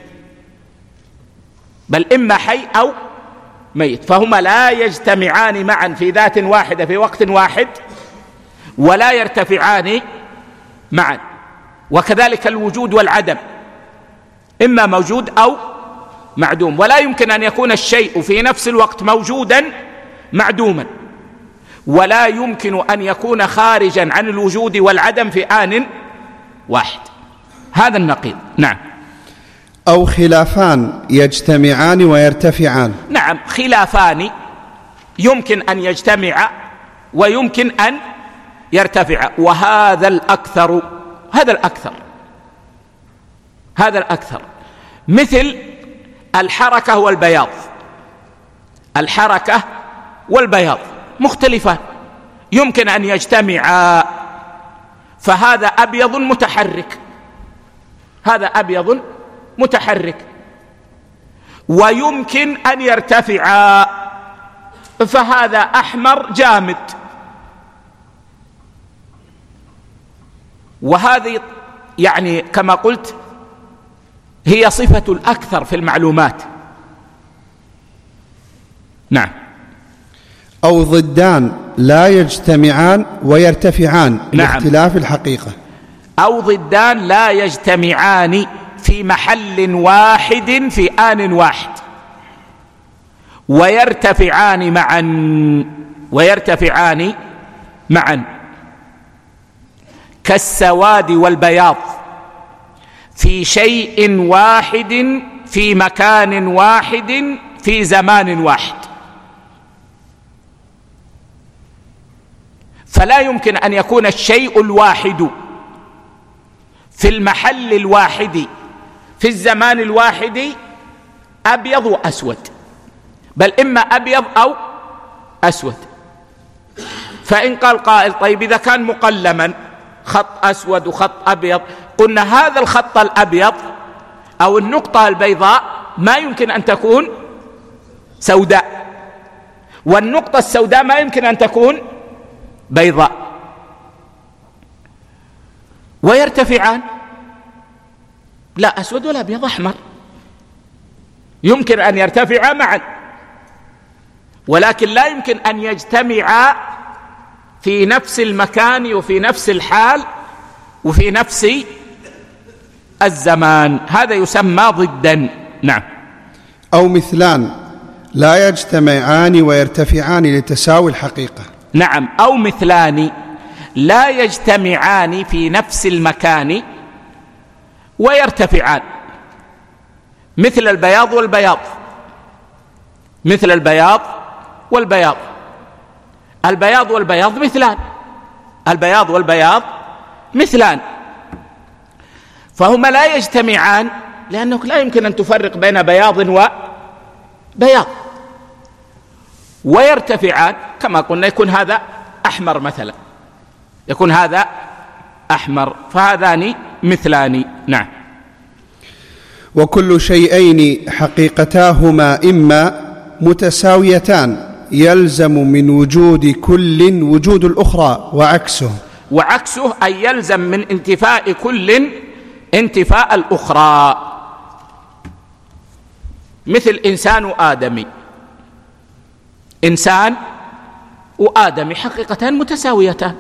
بل إما حي أو ميت، فهما لا يجتمعان معا في ذات واحدة في وقت واحد، ولا يرتفعان معا. وكذلك الوجود والعدم، إما موجود أو معدوم، ولا يمكن أن يكون الشيء في نفس الوقت موجودا معدوما، ولا يمكن أن يكون خارجا عن الوجود والعدم في آن واحد. هذا النقيض. نعم. أو خلافان يجتمعان ويرتفعان. نعم، خلافان يمكن أن يجتمع ويمكن أن يرتفع، وهذا الأكثر، هذا الأكثر هذا الأكثر مثل الحركة والبياض. الحركة والبياض مختلفان، يمكن أن يجتمعا، فهذا أبيض متحرك، هذا أبيض متحرك، ويمكن أن يرتفعا، فهذا أحمر جامد. وهذه يعني كما قلت هي صفة الأكثر في المعلومات. نعم. أو ضدان لا يجتمعان ويرتفعان. نعم. لاختلاف الحقيقة. أو ضدان لا يجتمعان في محل واحد في آن واحد، ويرتفعان معا ويرتفعان معا كالسواد والبياض في شيء واحد في مكان واحد في زمان واحد. فلا يمكن أن يكون الشيء الواحد في المحل الواحد في الزمان الواحد أبيض وأسود، بل إما أبيض أو أسود. فإن قال قائل طيب إذا كان مقلما خط أسود وخط أبيض، قلنا هذا الخط الأبيض أو النقطة البيضاء ما يمكن أن تكون سوداء، والنقطة السوداء ما يمكن أن تكون بيضاء، ويرتفعان. لا أسود ولا أبيض، أحمر، يمكن أن يرتفعا معا، ولكن لا يمكن أن يجتمعا في نفس المكان وفي نفس الحال وفي نفس الزمان، هذا يسمى ضدا. نعم. أو مثلان لا يجتمعان ويرتفعان لتساوي الحقيقة. نعم، أو مثلان لا يجتمعان في نفس المكان ويرتفعان، مثل البياض والبياض، مثل البياض والبياض. البياض والبياض مثلان، البياض والبياض مثلان، فهما لا يجتمعان لأنه لا يمكن أن تفرق بين بياض وبياض. ويرتفعان كما قلنا، يكون هذا أحمر مثلا، يكون هذا أحمر، فهذان مثلان. نعم. وكل شيئين حقيقتاهما إما متساويتان يلزم من وجود كل وجود الأخرى، وعكسه وعكسه أي يلزم من انتفاء كل انتفاء الأخرى، مثل إنسان وآدمي. إنسان وآدمي حقيقتان متساويتان،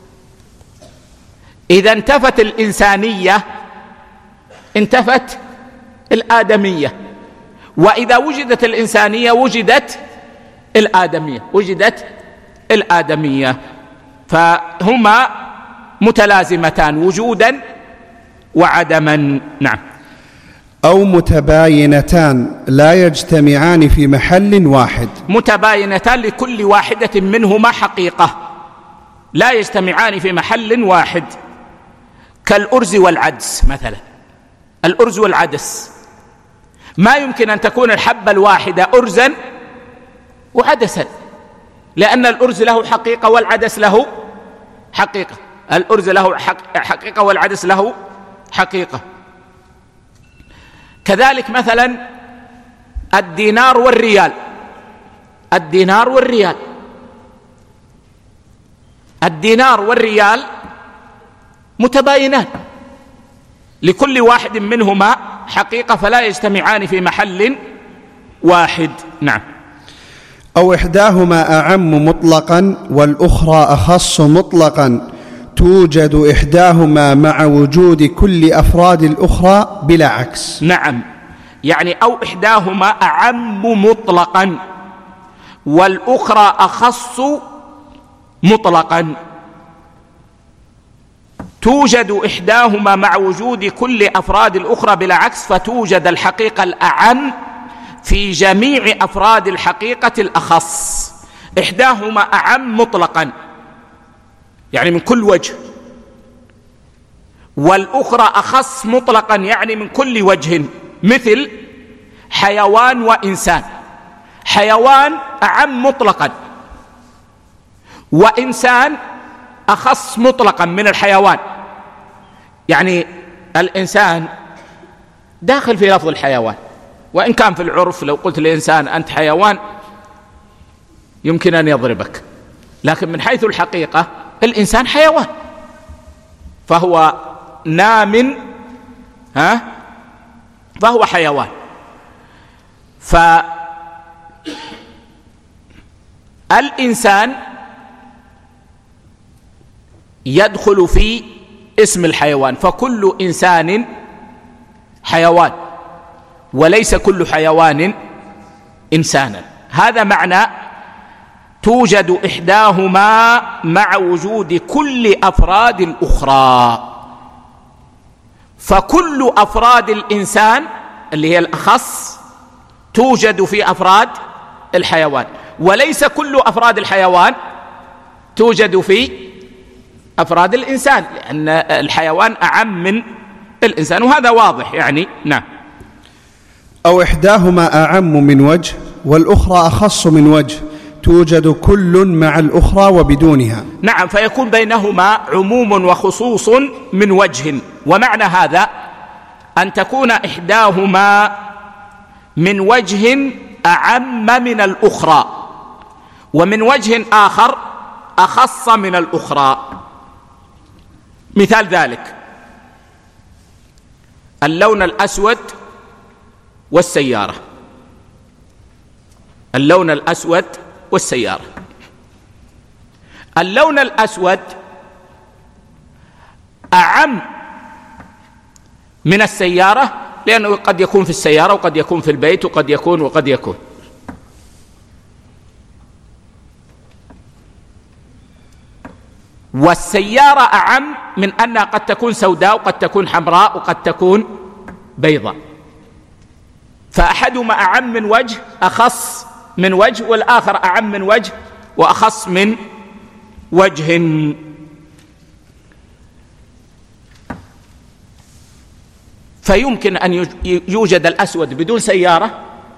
إذا انتفت الإنسانية انتفت الآدمية، وإذا وجدت الإنسانية وجدت الآدمية، وجدت الآدمية، فهما متلازمتان وجودا وعدما. نعم. أو متباينتان لا يجتمعان في محل واحد، متباينتان لكل واحدة منهما حقيقة، لا يجتمعان في محل واحد، كالأرز والعدس مثلا. الأرز والعدس ما يمكن أن تكون الحبة الواحدة أرزا وعدسا، لأن الأرز له حقيقة والعدس له حقيقة، الأرز له حقيقة والعدس له حقيقة. كذلك مثلا الدينار والريال، الدينار والريال، الدينار والريال متباينان، لكل واحد منهما حقيقة، فلا يجتمعان في محل واحد. نعم. أو إحداهما أعم مطلقا والأخرى أخص مطلقا، توجد إحداهما مع وجود كل أفراد الأخرى بلا عكس. نعم، يعني أو إحداهما أعم مطلقا والأخرى أخص مطلقا، توجد إحداهما مع وجود كل أفراد الأخرى بلا عكس، فتوجد الحقيقة الأعم في جميع أفراد الحقيقة الأخص. إحداهما أعم مطلقا يعني من كل وجه، والأخرى أخص مطلقا يعني من كل وجه، مثل حيوان وإنسان. حيوان أعم مطلقا، وإنسان أخص مطلقا من الحيوان. يعني الإنسان داخل في لفظ الحيوان، وإن كان في العرف لو قلت لإنسان أنت حيوان يمكن أن يضربك، لكن من حيث الحقيقة الإنسان حيوان، فهو نام ها فهو حيوان. فالإنسان يدخل في اسم الحيوان، فكل إنسان حيوان وليس كل حيوان إنسانا. هذا معنى توجد إحداهما مع وجود كل أفراد الأخرى، فكل أفراد الإنسان اللي هي الأخص توجد في أفراد الحيوان، وليس كل أفراد الحيوان توجد في أفراد الإنسان، لأن الحيوان أعم من الإنسان، وهذا واضح يعني. نعم. أو إحداهما أعم من وجه والأخرى أخص من وجه، توجد كل مع الأخرى وبدونها. نعم، فيكون بينهما عموم وخصوص من وجه، ومعنى هذا أن تكون إحداهما من وجه أعم من الأخرى، ومن وجه آخر أخص من الأخرى. مثال ذلك اللون الأسود والسيارة. اللون الأسود والسيارة. اللون الأسود أعم من السيارة، لأنه قد يكون في السيارة وقد يكون في البيت وقد يكون وقد يكون. والسيارة أعم من أنها قد تكون سوداء وقد تكون حمراء وقد تكون بيضاء، فأحدهما أعم من وجه أخص من وجه، والآخر أعم من وجه وأخص من وجه. فيمكن أن يوجد الأسود بدون سيارة،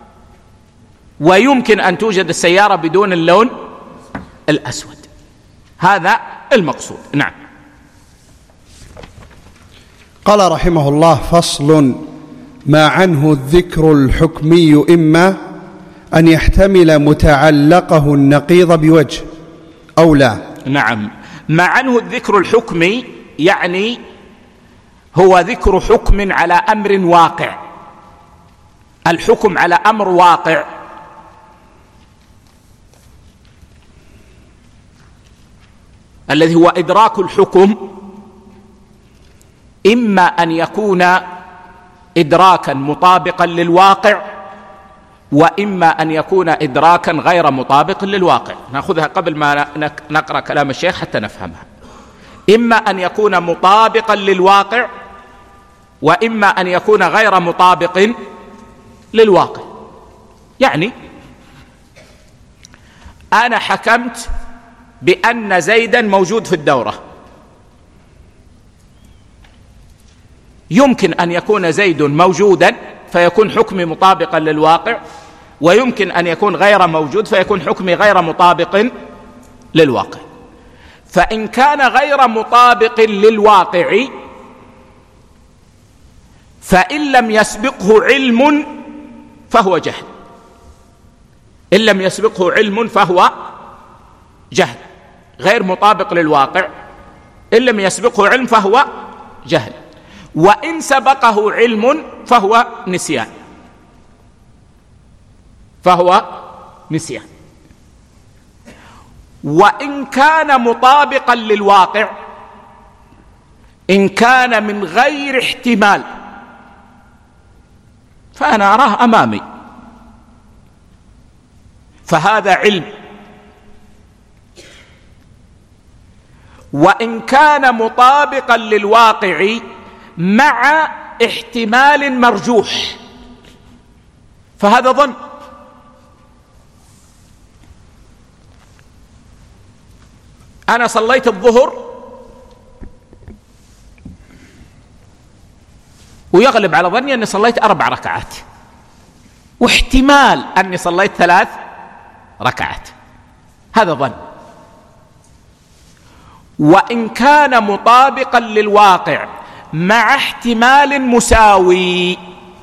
ويمكن أن توجد السيارة بدون اللون الأسود. هذا المقصود. نعم. قال رحمه الله: فصل: ما عنه الذكر الحكمي إما أن يحتمل متعلقه النقيض بوجه أو لا. نعم، ما عنه الذكر الحكمي يعني هو ذكر حكم على أمر واقع. الحكم على أمر واقع الذي هو إدراك الحكم، إما أن يكون إدراكا مطابقا للواقع، وإما أن يكون إدراكا غير مطابق للواقع. نأخذها قبل ما نقرأ كلام الشيخ حتى نفهمها. إما أن يكون مطابقا للواقع، وإما أن يكون غير مطابق للواقع. يعني أنا حكمت بأن زيدا موجود في الدورة، يمكن أن يكون زيد موجودا فيكون حكمي مطابقا للواقع، ويمكن أن يكون غير موجود فيكون حكمي غير مطابق للواقع. فإن كان غير مطابق للواقع فإن لم يسبقه علم فهو جهل. إن لم يسبقه علم فهو جهل، غير مطابق للواقع. إن لم يسبقه علم فهو جهل، وإن سبقه علم فهو نسيان، فهو نسيان. وإن كان مطابقا للواقع، إن كان من غير احتمال، فأنا أراه أمامي، فهذا علم. وإن كان مطابقا للواقع مع احتمال مرجوح فهذا ظن. أنا صليت الظهر ويغلب على ظني أني صليت أربع ركعات، واحتمال أني صليت ثلاث ركعات، هذا ظن. وإن كان مطابقا للواقع مع احتمال مساوي،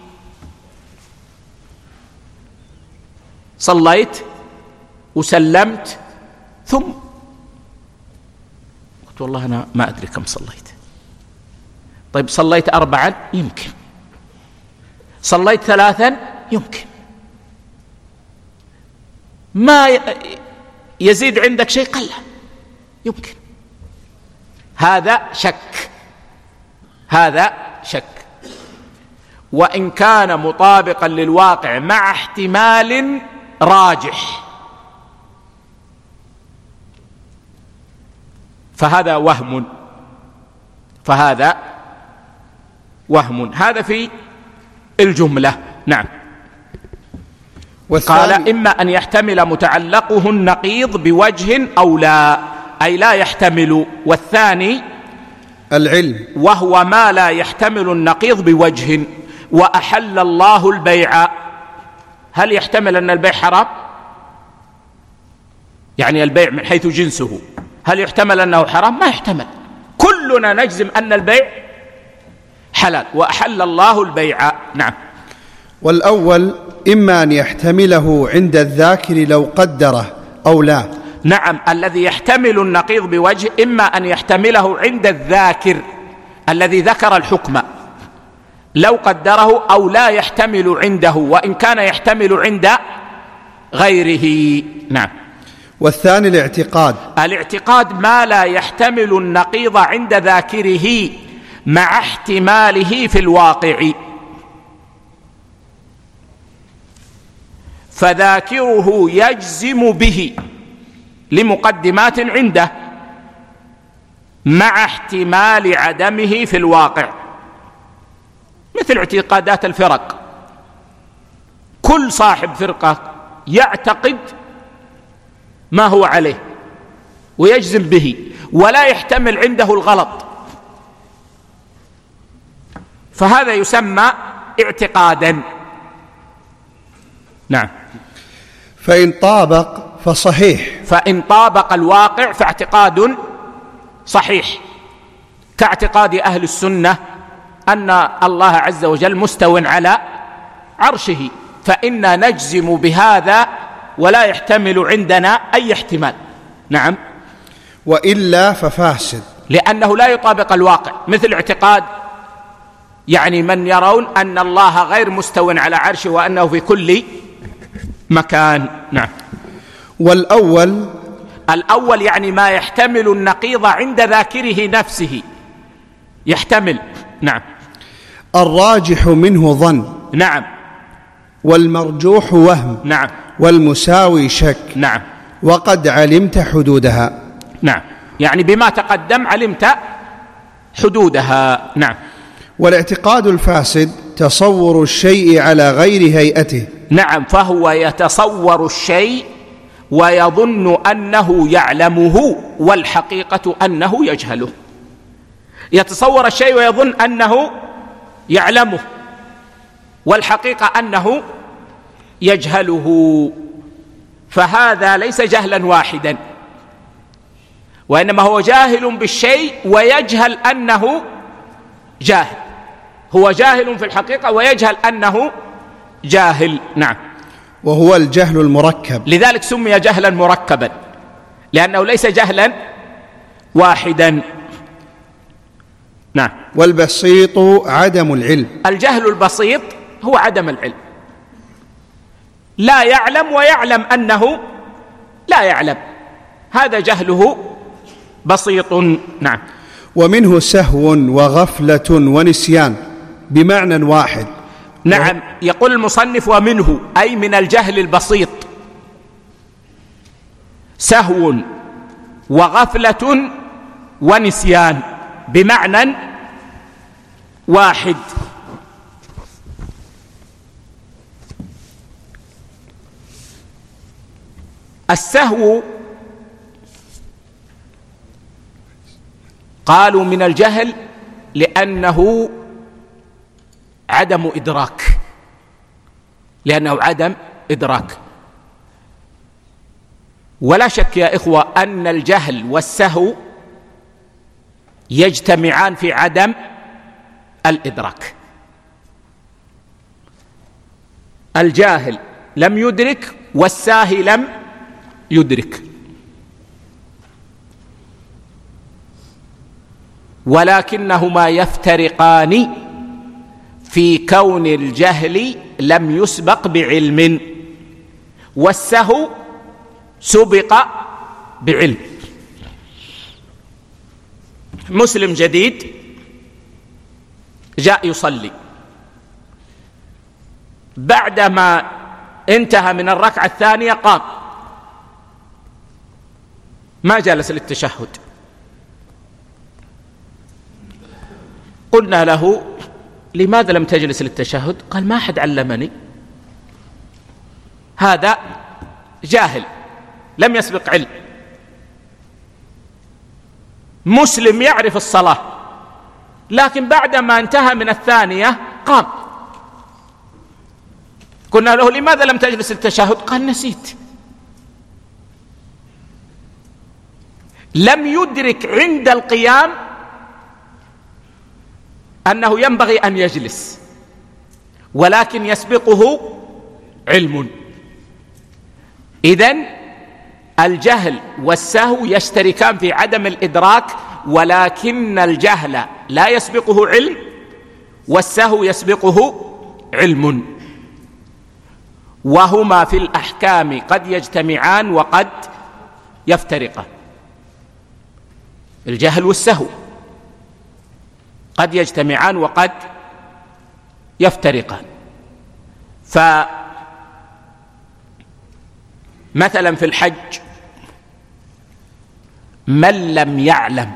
صليت وسلمت ثم قلت والله أنا ما أدري كم صليت. طيب صليت أربعا؟ يمكن. صليت ثلاثا؟ يمكن. ما يزيد عندك شيء؟ قل. يمكن. هذا شك، هذا شك. وإن كان مطابقا للواقع مع احتمال راجح فهذا وهم، فهذا وهم. هذا في الجملة. نعم. قال: إما أن يحتمل متعلقه النقيض بوجه أو لا، أي لا يحتمل. والثاني العلم، وهو ما لا يحتمل النقيض بوجه. وأحل الله البيع، هل يحتمل أن البيع حرام؟ يعني البيع من حيث جنسه، هل يحتمل أنه حرام؟ ما يحتمل، كلنا نجزم أن البيع حلال، وأحل الله البيع. نعم. والأول إما أن يحتمله عند الذاكر لو قدره أو لا. نعم، الذي يحتمل النقيض بوجه إما أن يحتمله عند الذاكر الذي ذكر الحكم لو قدره، أو لا يحتمل عنده وإن كان يحتمل عند غيره. نعم. والثاني الاعتقاد. الاعتقاد ما لا يحتمل النقيض عند ذاكره مع احتماله في الواقع، فذاكره يجزم به لمقدمات عنده مع احتمال عدمه في الواقع، مثل اعتقادات الفرق. كل صاحب فرقة يعتقد ما هو عليه ويجزم به ولا يحتمل عنده الغلط، فهذا يسمى اعتقادا. نعم. فإن طابق فصحيح. فإن طابق الواقع فاعتقاد صحيح، كاعتقاد أهل السنة أن الله عز وجل مستو على عرشه، فإنا نجزم بهذا ولا يحتمل عندنا أي احتمال. نعم. وإلا ففاسد، لأنه لا يطابق الواقع، مثل اعتقاد يعني من يرون أن الله غير مستو على عرشه وأنه في كل مكان. نعم. والأول الأول يعني ما يحتمل النقيض عند ذاكره نفسه، يحتمل. نعم. الراجح منه ظن. نعم. والمرجوح وهم. نعم. والمساوي شك. نعم. وقد علمت حدودها. نعم، يعني بما تقدم علمت حدودها. نعم. والاعتقاد الفاسد تصور الشيء على غير هيئته. نعم، فهو يتصور الشيء ويظن أنه يعلمه والحقيقة أنه يجهله. يتصور الشيء ويظن أنه يعلمه والحقيقة أنه يجهله، فهذا ليس جهلا واحدا، وإنما هو جاهل بالشيء ويجهل أنه جاهل، هو جاهل في الحقيقة ويجهل أنه جاهل. نعم. وهو الجهل المركب، لذلك سمي جهلا مركبا، لأنه ليس جهلا واحدا. نعم. والبسيط عدم العلم. الجهل البسيط هو عدم العلم، لا يعلم ويعلم أنه لا يعلم، هذا جهله بسيط. نعم. ومنه سهو وغفلة ونسيان بمعنى واحد. نعم. يقول المصنف ومنه أي من الجهل البسيط سهو وغفلة ونسيان بمعنى واحد. السهو قالوا من الجهل لأنه عدم إدراك، لأنه عدم إدراك. ولا شك يا إخوة أن الجهل والسهو يجتمعان في عدم الإدراك. الجاهل لم يدرك والساهي لم يدرك، ولكنهما يفترقان في كون الجهل لم يسبق بعلم والسهو سبق بعلم. مسلم جديد جاء يصلي، بعدما انتهى من الركعة الثانية قام، ما جلس للتشهد. قلنا له لماذا لم تجلس للتشهد؟ قال ما أحد علمني. هذا جاهل لم يسبق علم. مسلم يعرف الصلاة لكن بعدما انتهى من الثانية قام. قلنا له لماذا لم تجلس للتشهد؟ قال نسيت. لم يدرك عند القيام أنه ينبغي أن يجلس، ولكن يسبقه علم. إذن الجهل والسهو يشتركان في عدم الإدراك، ولكن الجهل لا يسبقه علم والسهو يسبقه علم، وهما في الأحكام قد يجتمعان وقد يفترقان. الجهل والسهو قد يجتمعان وقد يفترقان. فمثلا في الحج من لم يعلم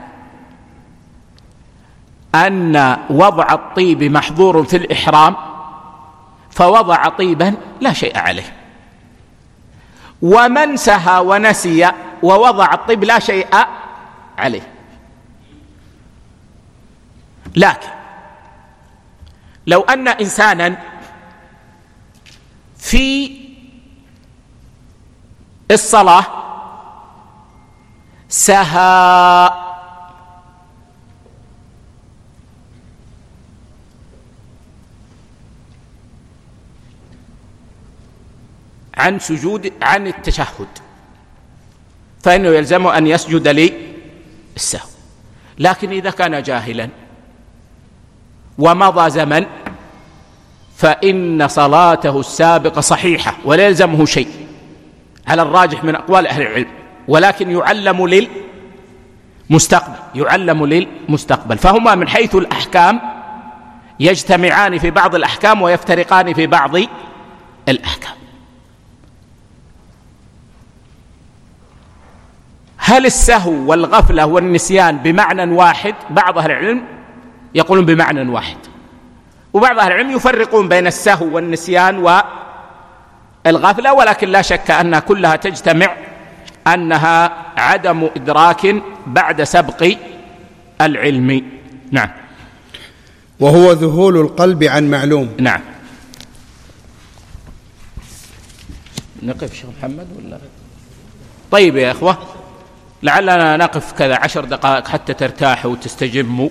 أن وضع الطيب محظور في الإحرام فوضع طيبا لا شيء عليه، ومن سهى ونسي ووضع الطيب لا شيء عليه. لكن لو أن إنسانا في الصلاة سهى عن سجود عن التشهد فإنه يلزمه أن يسجد للسهو. لكن إذا كان جاهلا ومضى زمن فإن صلاته السابقة صحيحة ولا يلزمه شيء على الراجح من أقوال أهل العلم، ولكن يعلم للمستقبل يعلم للمستقبل فهما من حيث الأحكام يجتمعان في بعض الأحكام ويفترقان في بعض الأحكام. هل السهو والغفلة والنسيان بمعنى واحد؟ بعض أهل العلم يقولون بمعنى واحد، وبعض أهل العلم يفرقون بين السهو والنسيان والغفلة، ولكن لا شك أنها كلها تجتمع أنها عدم إدراك بعد سبق العلم. نعم. وهو ذهول القلب عن معلوم. نعم. نقف شيخ محمد ولا؟ طيب يا أخوة، لعلنا نقف كذا عشر دقائق حتى ترتاحوا وتستجموا،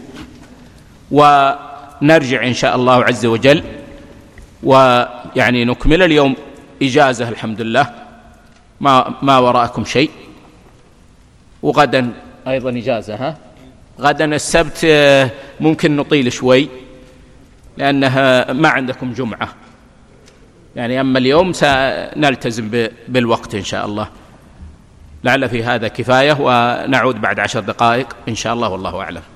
ونرجع إن شاء الله عز وجل، ويعني نكمل اليوم إجازة الحمد لله، ما ما وراءكم شيء، وغدا أيضا إجازة. ها غدا السبت ممكن نطيل شوي لأنها ما عندكم جمعة، يعني أما اليوم سنلتزم بالوقت إن شاء الله. لعل في هذا كفاية، ونعود بعد عشر دقائق إن شاء الله، والله أعلم.